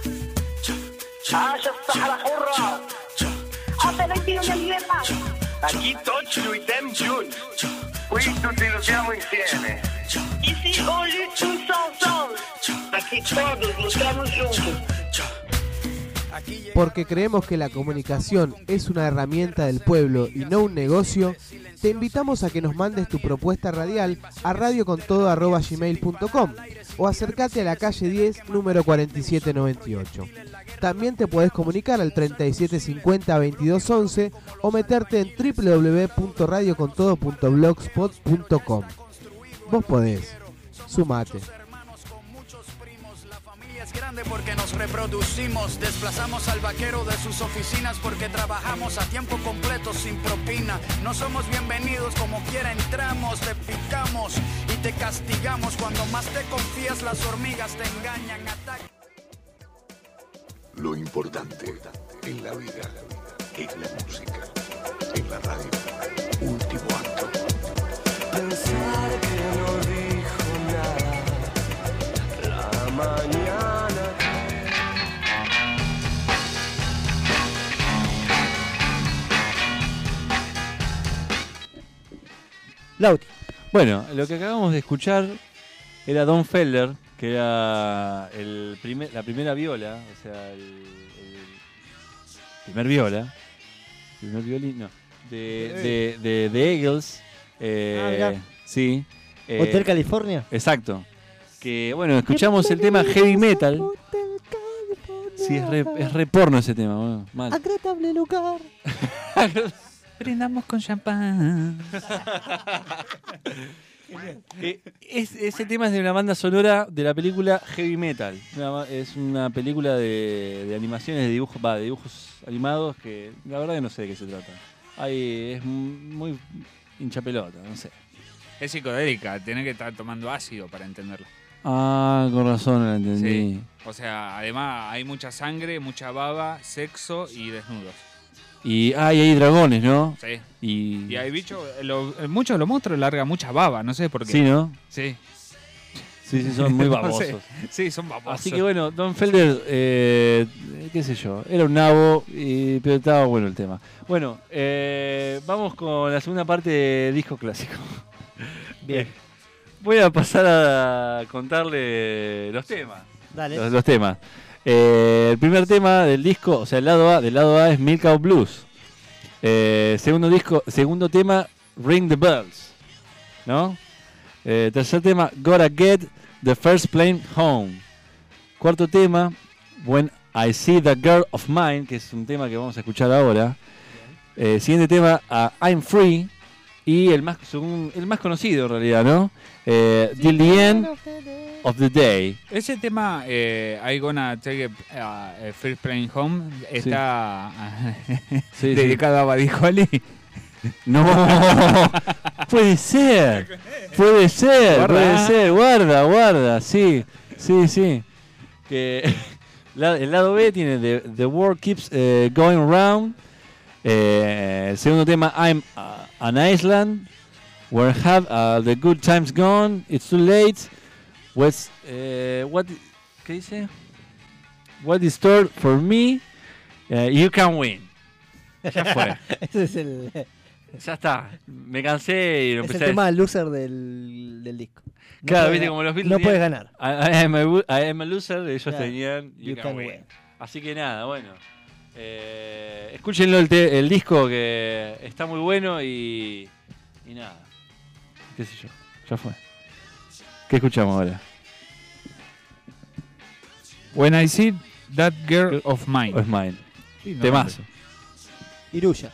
عاش الصحراء حرة. Aquí tutti luttiamo juntos. Qui tutti lottiamo insieme. Ici on lutte tous ensemble. Aquí todos luchamos juntos. Porque creemos que la comunicación es una herramienta del pueblo y no un negocio, te invitamos a que nos mandes tu propuesta radial a radiocontodo arroba gmail punto com o acércate a la calle diez, número cuarenta y siete noventa y ocho. También te podés comunicar al treinta y siete cincuenta veintidós once o meterte en doble u doble u doble u punto radiocontodo punto blogspot punto com. Vos podés. Sumate. Grande porque nos reproducimos, desplazamos al vaquero de sus oficinas porque trabajamos a tiempo completo sin propina. No somos bienvenidos como quiera entramos, te picamos y te castigamos. Cuando más te confías las hormigas te engañan, atacan. Lo importante en la vida es la música. En la radio, último acto. Pensar que no dijo nada la mañana. Lauti. Bueno, lo que acabamos de escuchar era Don Felder, que era el primer, la primera viola, o sea, el, el primer viola, primer violín, no, de, de, de, de Eagles. Eh, Ah, mirá. sí. eh, Hotel California. Exacto. Que bueno, escuchamos el tema Heavy Metal. Sí, es re, es re porno ese tema, bueno, mal. Agradable lugar. Brindamos con champán. Eh, es- ese tema es de una banda sonora de la película Heavy Metal. Una ba- es una película de, de animaciones, de dibujos, va, de dibujos animados que la verdad que no sé de qué se trata. Ahí es m- muy hincha pelota, no sé. Es psicodélica, tenés que estar tomando ácido para entenderla. Ah, con razón la entendí. Sí. O sea, además hay mucha sangre, mucha baba, sexo y desnudos. Y ah, y hay dragones, ¿no? Sí. Y, Y hay bichos, lo- muchos de los monstruos largan mucha baba, no sé por qué. Sí, ¿no? Sí. Sí, sí, son muy No babosos. sé. Sí, son babosos. Así que bueno, Don Felder, eh, qué sé yo, era un nabo, y, pero estaba bueno el tema. Bueno, eh, vamos con la segunda parte de disco clásico. Bien. Voy a pasar a contarle los temas. Dale. Los, los temas. Eh, el primer tema del disco, o sea, el lado A, del lado A es Milk Out Blues. Eh, segundo disco, segundo tema, Ring the Bells, ¿no? Eh, tercer tema, Gotta Get the First Plane Home. Cuarto tema, When I See the Girl of Mine, que es un tema que vamos a escuchar ahora. Eh, siguiente tema, uh, I'm Free. Y el más, según- el más conocido en realidad, ¿no? Eh, Till the End of the Day. Ese tema, eh, I Gonna Take a, a First Plane Home, está Sí, dedicado a Buddy Holly. No, puede ser, puede ser, Guarda. puede ser, guarda, guarda, sí, sí, sí. Que la- el lado B tiene The, the World Keeps eh, Going Round. Eh, el segundo tema, I'm uh, an Island. Where have uh, the good times gone? It's too late. What's, eh, what, ¿qué dice? What is stored for me? Eh, you can win. Ya fue. Ese es el, Ya está. Me cansé y lo es el empecé a tema loser del, del disco. No Claro, puedes viste ga- como los Beatles No tenían- puedes ganar. I, I am a, wo- I am a loser, ellos Claro. tenían You, You can, can win. win. Así que nada, bueno. Eh, escúchenlo el, te- el disco que está muy bueno y, y nada. Qué sé yo, ya fue. ¿Qué escuchamos ahora? When I See That Girl of Mine. Of Mine. Sí, no, Temazo. Iruya.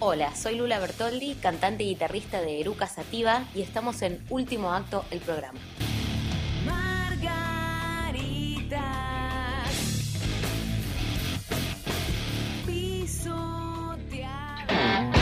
Hola, soy Lula Bertoldi, cantante y guitarrista de Eruca Sativa y estamos en Último Acto, el programa. Margaritas pisoteadas.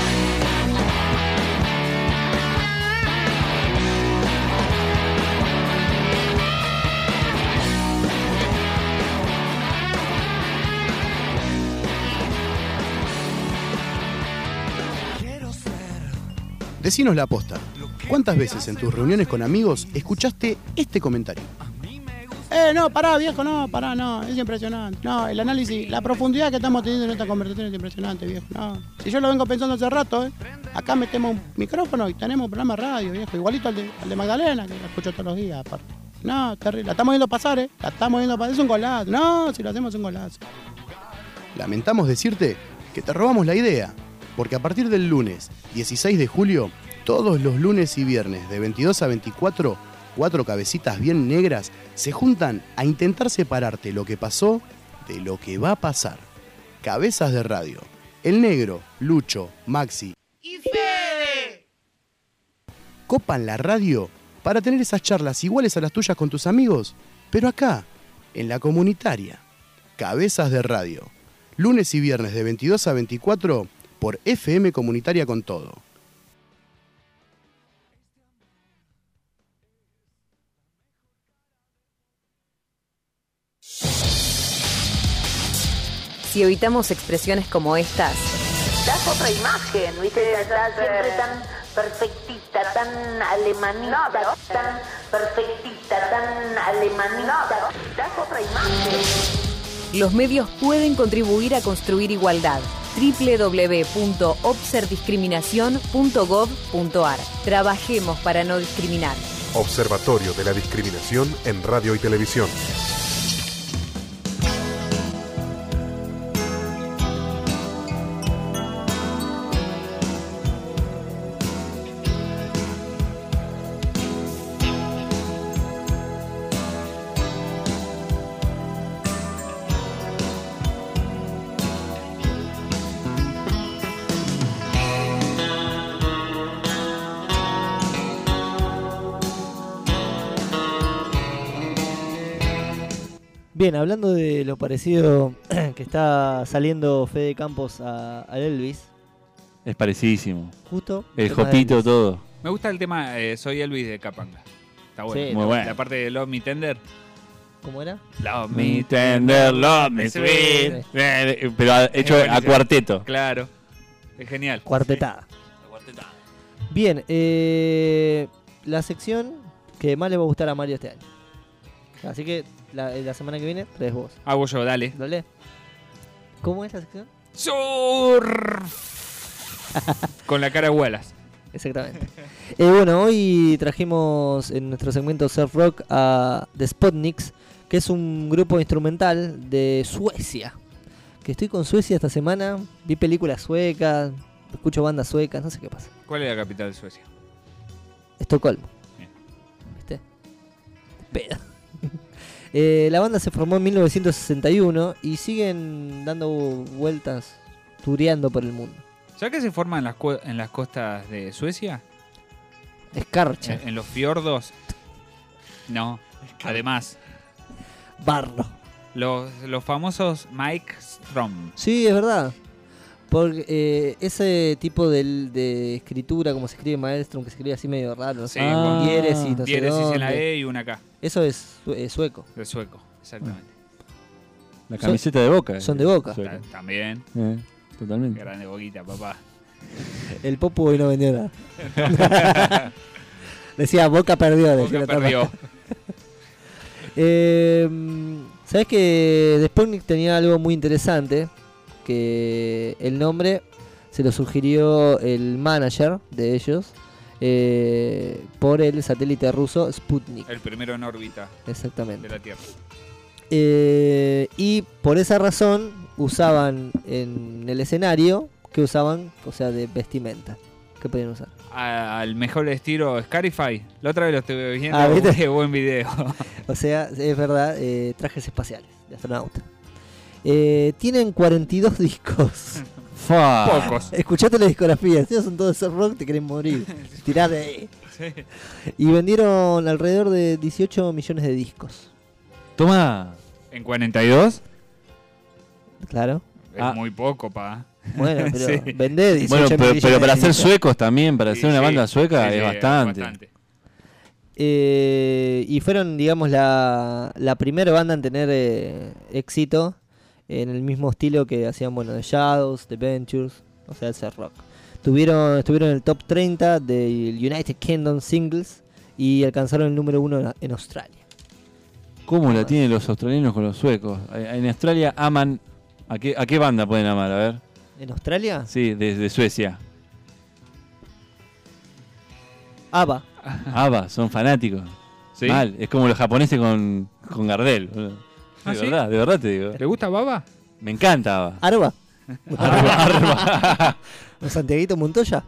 Decinos la posta. ¿Cuántas veces en tus reuniones con amigos escuchaste este comentario? Eh, no, pará, viejo, no, pará, no, es impresionante. No, el análisis, la profundidad que estamos teniendo en esta conversación es impresionante, viejo. No, si yo lo vengo pensando hace rato, ¿eh? Acá metemos un micrófono y tenemos un programa de radio, viejo, igualito al de, al de Magdalena, que lo escucho todos los días, aparte. No, terrible, la estamos viendo pasar, ¿eh? La estamos viendo pasar, es un golazo. No, si lo hacemos es un golazo. Lamentamos decirte que te robamos la idea, porque a partir del lunes dieciséis de julio, todos los lunes y viernes de veintidós a veinticuatro, cuatro cabecitas bien negras se juntan a intentar separarte lo que pasó de lo que va a pasar. Cabezas de radio. El Negro, Lucho, Maxi ¡Y Fede! copan la radio para tener esas charlas iguales a las tuyas con tus amigos, pero acá, en la comunitaria. Cabezas de radio. Lunes y viernes de veintidós a veinticuatro por F M Comunitaria con Todo. Si evitamos expresiones como estas, Das otra imagen, ¿viste? Estás siempre tan perfectita, tan alemanita, tan perfectita, tan alemanita. Das otra imagen. los medios pueden contribuir a construir igualdad. doble u doble u doble u punto obserdiscriminación punto gov punto ar. Trabajemos para no discriminar. Observatorio de la Discriminación en Radio y Televisión. Bien, hablando de lo parecido que está saliendo Fede Campos a, a Elvis. Es parecidísimo. Justo. El tema de jopito, Elvis. todo. Me gusta el tema eh, Soy Elvis de Capanga. Está bueno. Sí, muy la, bueno. La parte de Love Me Tender. ¿Cómo era? Love Me tender, love me sweet. Eh, Pero a- hecho Es a buenísimo. cuarteto. Claro. Es genial. Cuartetada. Bien, eh, la sección que más le va a gustar a Mario este año. Así que la, la semana que viene traes vos. Hago yo, dale. Dale. ¿Cómo es la sección? Surf. Con la cara de Wallace. Exactamente. Eh, bueno, hoy trajimos en nuestro segmento Surf Rock a The Spotniks, que es un grupo instrumental de Suecia. Que estoy con Suecia esta semana, vi películas suecas, escucho bandas suecas, no sé qué pasa. ¿Cuál es la capital de Suecia? Estocolmo. Bien. ¿Viste? Pedo. Eh, la banda se formó en mil novecientos sesenta y uno y siguen dando vueltas, tureando por el mundo. ¿Sabes que se forma en las, cu- en las costas de Suecia? Escarcha. En, en los fiordos. No. Además, Barro. los, los famosos Mike Strom. Sí, es verdad. Porque eh, ese tipo de, de escritura, como se escribe Maelstrom, que se escribe así medio raro, Sí, ¿no? con Diéresis, no sé diéresis en la dónde. E y una K. Eso es su- eh, sueco. De sueco, exactamente. La camiseta de Boca. Son de Boca. Sueco. Ta- También. Eh, totalmente. Grande boquita, papá. El Popo hoy no vendió nada. Decía, Boca perdió. decía Boca la tapa. perdió. Eh, ¿Sabes que The Sputnik tenía algo muy interesante? Que el nombre se lo sugirió el manager de ellos eh, por el satélite ruso Sputnik. El primero en órbita. Exactamente. De la Tierra. Eh, y por esa razón usaban en el escenario, que usaban, o sea, de vestimenta. ¿Qué podían usar? A- al mejor estilo Scarify. La otra vez lo estuve viendo. Ah, ¿viste? Qué buen video. O sea, es verdad, eh, trajes espaciales de astronauta. Eh, tienen cuarenta y dos discos Fua. Pocos. Escuchate la discografía, si no son todos esos rock, te querés morir. Tirá de ahí. Sí. Y vendieron alrededor de dieciocho millones de discos. Toma. ¿En cuarenta y dos? Claro. Es Ah. muy poco, pa. Bueno, pero Sí. vendé dieciocho Bueno, pero, millones pero para de ser discos. suecos también, para Sí, ser una sí. banda sueca Sí, es sí, bastante. Eh, y fueron, digamos, la, la primera banda en tener eh, éxito en el mismo estilo que hacían, bueno, The Shadows, The Ventures, o sea, ese rock. Tuvieron, estuvieron en el top treinta del United Kingdom Singles y alcanzaron el número uno en, en Australia. ¿Cómo la tienen los australianos con los suecos? En Australia aman... ¿A qué, a qué banda pueden amar? A ver. ¿En Australia? Sí, desde Suecia. ABBA. ABBA, son fanáticos. ¿Sí? Mal, es como los japoneses con, con Gardel. boludo. ¿Ah, de sí? verdad, de verdad te digo. ¿Te gusta Baba? Me encanta ABBA. Arba. Arba, Arba. ¿O Santiaguito Montoya?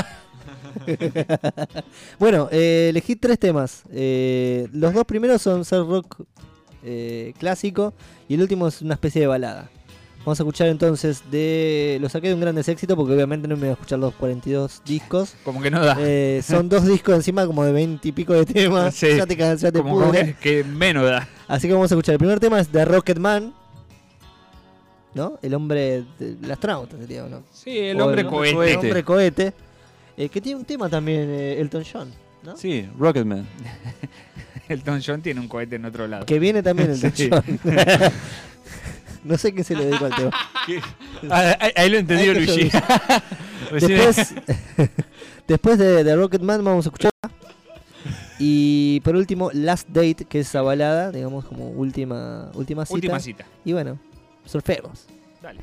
Bueno, eh, elegí tres temas. Eh, los dos primeros son ser rock eh, clásico y el último es una especie de balada. Vamos a escuchar entonces de... Lo saqué de un gran éxito porque obviamente no me voy a escuchar los cuarenta y dos discos. Como que no da. Eh, son dos discos encima como de veinte y pico de temas. Sí. Ya te, ca- ya te Como pudre. que, que menos da. Así que vamos a escuchar. El primer tema es de Rocketman, ¿no? El hombre del astronauta sería, ¿o no? Sí, el O hombre cohete. El hombre cohete. Eh, que tiene un tema también, eh, Elton John, ¿no? Sí, Rocketman. Elton John tiene un cohete en otro lado. Que viene también Elton Sí. John. No sé qué se le dedico al tema. Ah, ahí, ahí lo entendió Ahí que Luigi. yo- Recién- Después, después de, de Rocketman vamos a escuchar. Y por último, Last Date, que es esa balada, digamos como última, última cita. Última cita. Y bueno, surfemos. Dale.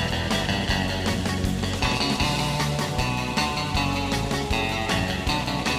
Thank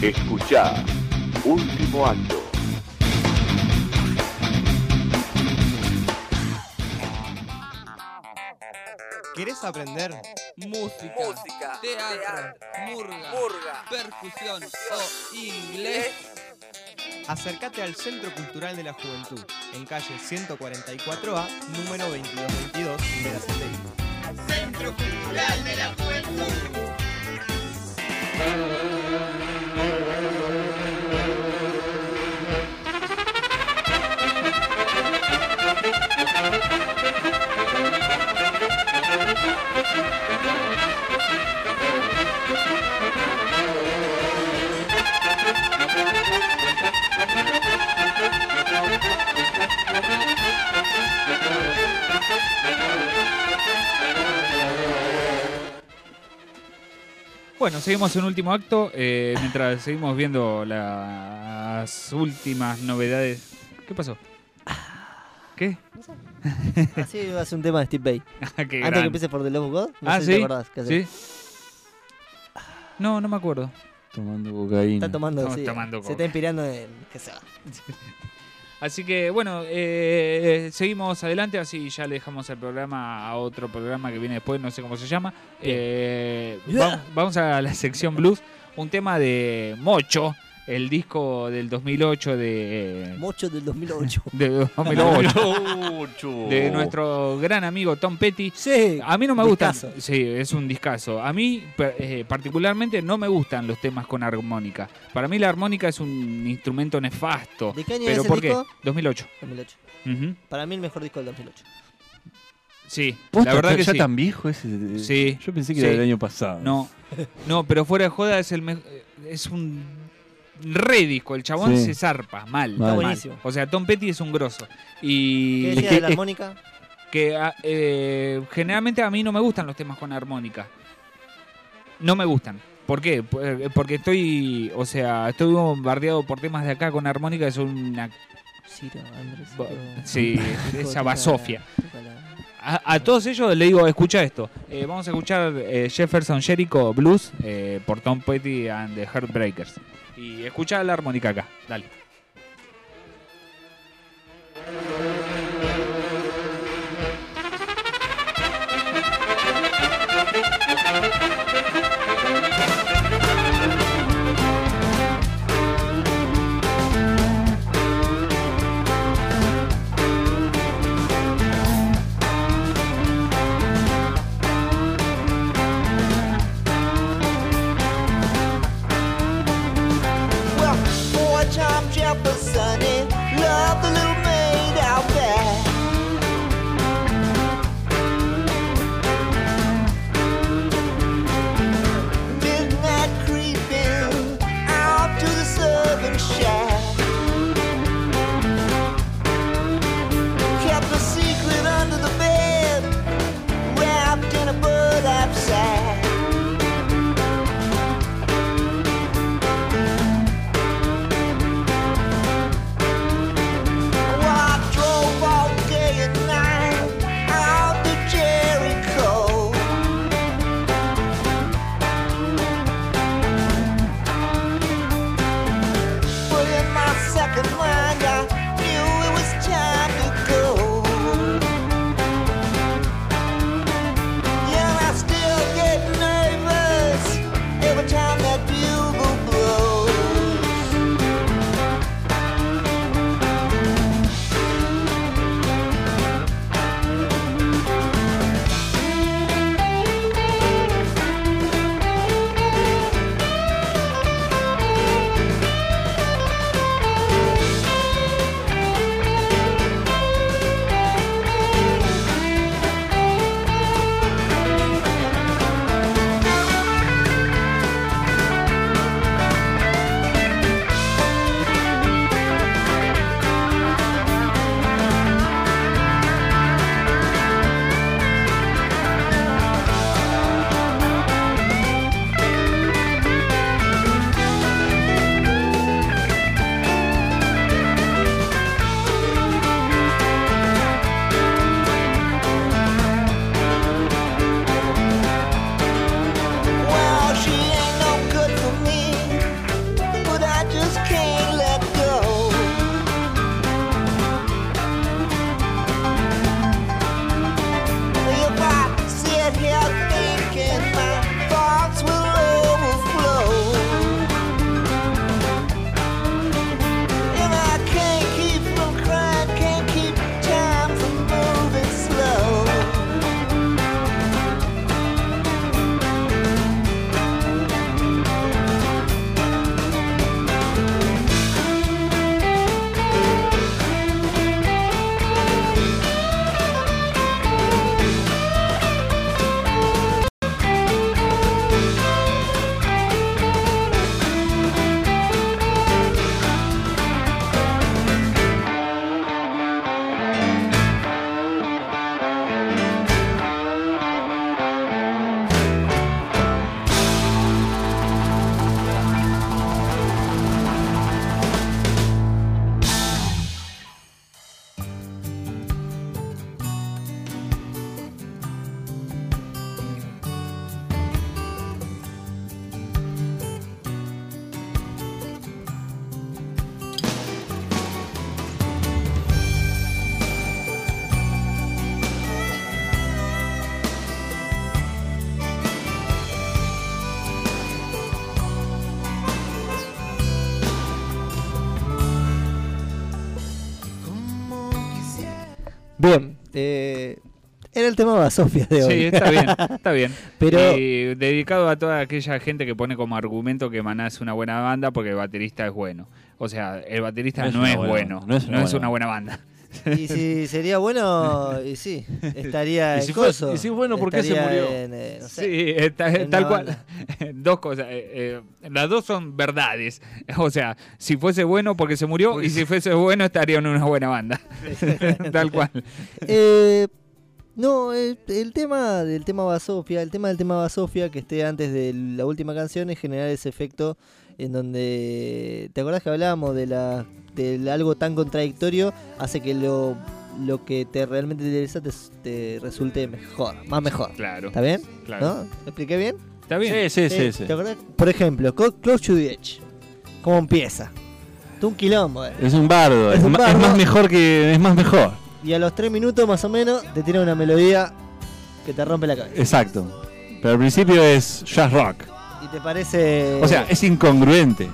Escuchá Último Acto. ¿Querés aprender? Música, Música, teatro, teatro, murga, murga, percusión o inglés. Acércate al Centro Cultural de la Juventud, en calle ciento cuarenta y cuatro A, número veintidós veintidós de Verazategui. Centro Cultural de la Juventud. Bueno, seguimos en Último Acto, eh, mientras seguimos viendo las últimas novedades. ¿Qué pasó? ¿Qué? Así hace un tema de Steve Vai. Ah, qué Antes grande. que empiece por The Love of God. No ah, sé ¿sí? si te acordás. ¿Qué hace? ¿Sí? No, no me acuerdo. Tomando cocaína. Está tomando, No, sí, tomando se coca. está inspirando en... ¿Qué se va? Así que bueno, eh, seguimos adelante, así ya le dejamos el programa a otro programa que viene después, no sé cómo se llama. Eh, vamos, vamos a la sección blues, un tema de Mocho, el disco del dos mil ocho de... Mocho del dos mil ocho. De dos mil ocho. De nuestro gran amigo Tom Petty. Sí. A mí no me gustan. discazo. Sí, es un discazo. A mí per- eh, particularmente no me gustan los temas con armónica. Para mí la armónica es un instrumento nefasto. ¿De qué año ¿Pero es el por disco? qué? dos mil ocho. dos mil ocho. Ujú. Para mí el mejor disco del dos mil ocho. Sí, ¿Posta, la verdad que ya sí. tan viejo ese? Sí. Yo pensé que sí. era del año pasado. No, no, pero fuera de joda es el me- es un re disco. El chabón Sí. se zarpa mal. Está mal. buenísimo. O sea, Tom Petty es un grosso. Y ¿Qué es decía que- de la es- armónica? que a- eh, generalmente a mí no me gustan los temas con armónica. No me gustan. ¿Por qué? P- Porque estoy, o sea, estoy bombardeado por temas de acá con armónica que son una... Ciro, Andrés. Bo- Ciro. Sí, Toca esa la- basofia. toca la- A, a todos ellos le digo, escucha esto. Eh, vamos a escuchar eh, Jefferson Jericho Blues eh, por Tom Petty and the Heartbreakers. Y escucha la armónica acá, dale. Well, four-time Bien, eh, era el tema Basofia de hoy. Sí, está bien, está bien. Pero y dedicado a toda aquella gente que pone como argumento que Maná es una buena banda porque el baterista es bueno. O sea, el baterista no, no es, es bueno, bueno, no no es, es una una, buena buena banda. y si sería bueno, y sí, estaría Y en si fue- coso. y si bueno, ¿por qué se Estaría murió? en, eh, no sé, Sí, está- en tal una cual. banda. Dos cosas. eh, eh, las dos son verdades. O sea, si fuese bueno porque se murió y si fuese bueno estaría en una buena banda. Tal cual. Eh, no, el, el tema del tema Basofia, el tema del tema Basofia que esté antes de la última canción es generar ese efecto en donde, ¿te acordás que hablábamos de la de algo tan contradictorio hace que lo lo que te realmente te interesa te, te resulte mejor, más mejor? Claro. ¿Está bien? Claro. ¿No? ¿Lo expliqué bien? Está bien. Sí, sí, sí. sí. ¿Te acordás? Por ejemplo, Co- Close to the Edge. ¿Cómo empieza? Es un quilombo, eh. Es un bardo, Es es, un ma- bardo. es más mejor que. Es más mejor. Y a los tres minutos más o menos te tira una melodía que te rompe la cabeza. Exacto. Pero al principio es jazz rock. Y te parece... O sea, es incongruente.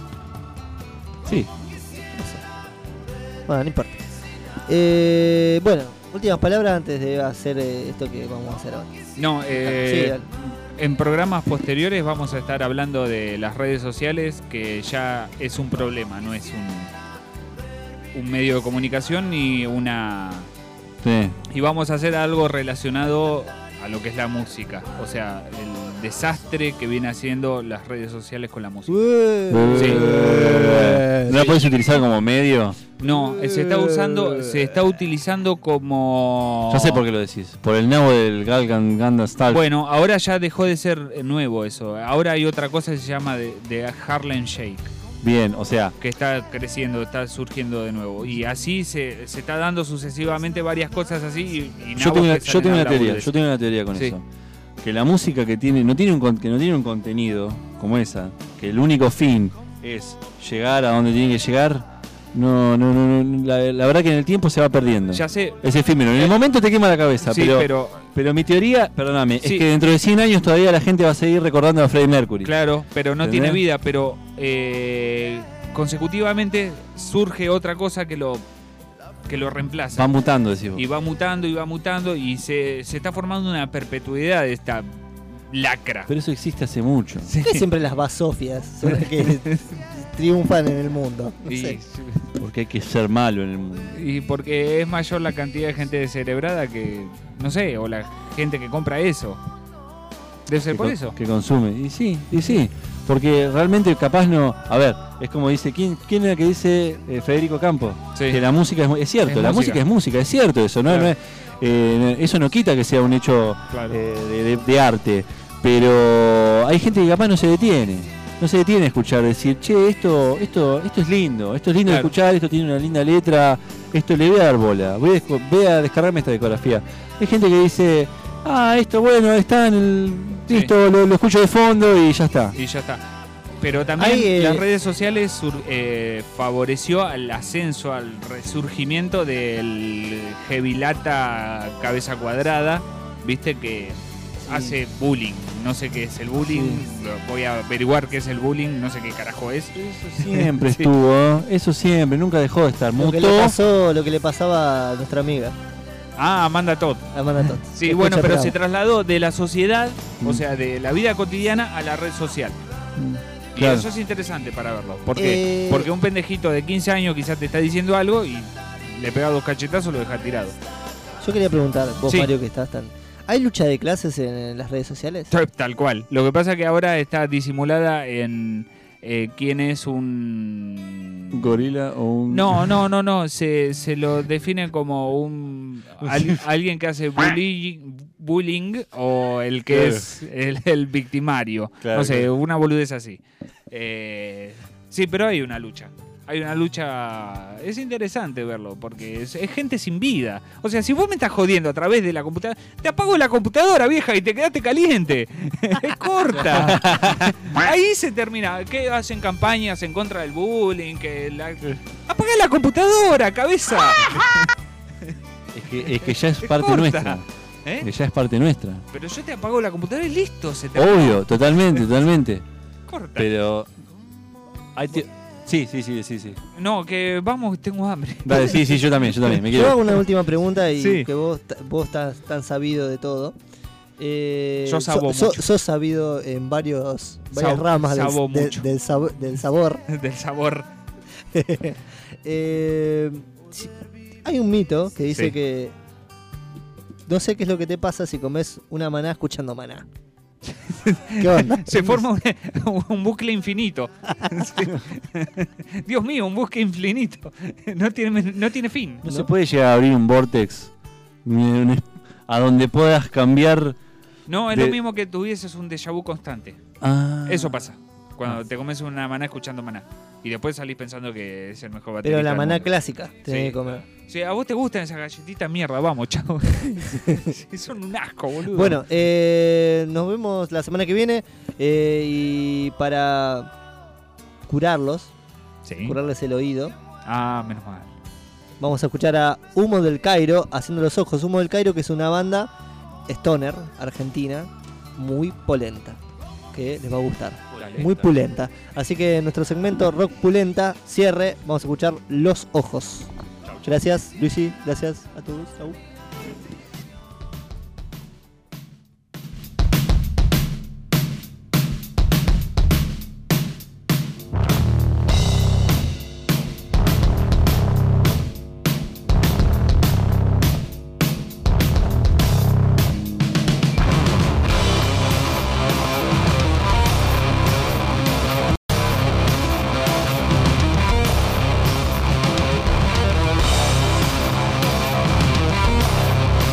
Sí. Bueno, no importa. Eh, bueno, últimas palabras antes de hacer eh, esto que vamos a hacer ahora. No, eh, Sí, dale. en programas posteriores vamos a estar hablando de las redes sociales, que ya es un problema, no es un, un medio de comunicación ni una... Sí. Y vamos a hacer algo relacionado a lo que es la música, o sea, el desastre que viene haciendo las redes sociales con la música. Sí. ¿No la puedes utilizar como medio? No, se está usando, se está utilizando como... Ya sé por qué lo decís. Por el nuevo del Galgan Ganda Style. Bueno, ahora ya dejó de ser nuevo eso. Ahora hay otra cosa que se llama de, de Harlem Shake. Bien, o sea, Que está creciendo, está surgiendo de nuevo. Y así se, se está dando sucesivamente varias cosas así. Y, y yo tengo, una, yo tengo una teoría, boludez. yo tengo una teoría con Sí. eso. Que la música que tiene, no tiene un con- que no tiene un contenido como esa, que el único fin es llegar a donde tiene que llegar, no, no, no, no la, la verdad que en el tiempo se va perdiendo. Ya sé. Es efímero. En el momento te quema la cabeza, Sí, pero, pero- pero mi teoría, perdóname, Sí. es que dentro de cien años todavía la gente va a seguir recordando a Freddie Mercury. Claro, pero no ¿Entendés? tiene vida. Pero eh, consecutivamente surge otra cosa que lo, que lo reemplaza. Va mutando, decís vos. Y va mutando y va mutando y se, se está formando una perpetuidad de esta lacra. Pero eso existe hace mucho. ¿Por qué siempre las basofias son las que triunfan en el mundo? No Y, sé. Porque hay que ser malo en el mundo. y porque es mayor la cantidad de gente descerebrada que, no sé, o la gente que compra eso. Debe ser que por con- eso. Que consume. Y sí, y sí. Porque realmente capaz no. A ver, es como dice. ¿Quién, quién era que dice eh, Federico Campos? Sí. Que la música es, mu- es cierto, Es la música. música es música, es cierto eso, ¿no? Claro. No es, eh, eso no quita que sea un hecho Claro. eh, de, de- de arte. Pero hay gente que capaz no se detiene. No se detiene a escuchar, decir, che, esto, esto, esto es lindo, esto es lindo Claro. de escuchar, esto tiene una linda letra, esto le voy a dar bola, voy a, desco- voy a descargarme esta discografía. Hay gente que dice, ah, esto bueno, está en el. Sí. Listo, lo, lo escucho de fondo y ya está. Y ya está. Pero también Hay, eh, las redes sociales sur- eh, favoreció al ascenso, al resurgimiento del heavy lata cabeza cuadrada, viste que hace bullying. No sé qué es el bullying, lo- voy a averiguar qué es el bullying, no sé qué carajo es. Siempre Sí. estuvo, ¿eh? Eso siempre, nunca dejó de estar. Lo que le Mutó. pasó, lo que le pasaba a nuestra amiga, Ah, Amanda Todd. Amanda Todd. Sí, Escucha bueno, pero programa. se trasladó de la sociedad, o Mm. sea, de la vida cotidiana a la red social. Y Claro. eso es interesante para verlo. Porque, Eh, porque un pendejito de quince años quizás te está diciendo algo y le pega dos cachetazos y lo deja tirado. Yo quería preguntar, vos Sí. Mario que estás tan... ¿Hay lucha de clases en, en las redes sociales? Tal cual. Lo que pasa es que ahora está disimulada en eh, quién es un... ¿Un gorila o un.? No, no, no, no. Se, se lo define como un al- alguien que hace bullying, bullying o el que Claro. es el, el victimario. Claro, no sé, claro. una boludez así. Eh, sí, pero hay una lucha. Hay una lucha. Es interesante verlo porque es, es gente sin vida. O sea, si vos me estás jodiendo a través de la computadora, te apago la computadora, vieja, y te quedaste caliente. Es corta. Ahí se termina. ¿Qué hacen campañas en contra del bullying? Que la... Apaga la computadora, cabeza. Es que, es que ya es Es parte corta. nuestra. ¿Eh? Que ya es parte nuestra. Pero yo te apago la computadora y listo, se terminó. Obvio, totalmente, totalmente. Corta. Pero. Hay te- Sí, sí, sí, sí, sí. No, que vamos, tengo hambre. Dale, sí, sí, yo también, yo también. Me quiero... Yo hago una última pregunta y Sí. que vos, t- vos estás tan sabido de todo. Eh, Yo sabo so- so- mucho. sos sabido en varios, varias Sab- ramas del, sabo de- mucho. del, sabo- del sabor. Del sabor. Eh, si- hay un mito que dice Sí. que no sé qué es lo que te pasa si comes una maná escuchando maná. ¿Qué onda? Se forma un, un bucle infinito. Sí. Dios mío, un bucle infinito. No tiene, no tiene fin. No, se puede llegar a abrir un vortex un es- a donde puedas cambiar. No, es de- lo mismo que tuvieses un déjà vu constante. Ah. Eso pasa. Cuando te comes una maná escuchando maná. Y después salís pensando que es el mejor baterista Pero la del maná mundo. clásica tenés Sí. que comer. Sí, a vos te gustan esas galletitas mierda, vamos, chao. Sí, son un asco, boludo. Bueno, eh, nos vemos la semana que viene eh, y para curarlos, Sí. curarles el oído, Ah, menos mal. vamos a escuchar a Humo del Cairo, Haciendo los Ojos. Humo del Cairo, que es una banda stoner argentina muy polenta, que les va a gustar. Dale, Muy dale. pulenta. Así que en nuestro segmento Rock Pulenta, cierre, vamos a escuchar Los Ojos. Gracias, Luigi. Gracias a todos. Chau. We'll be right back.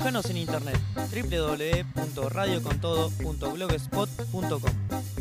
Búscanos en internet doble u doble u doble u punto radio con todo punto blogspot punto com.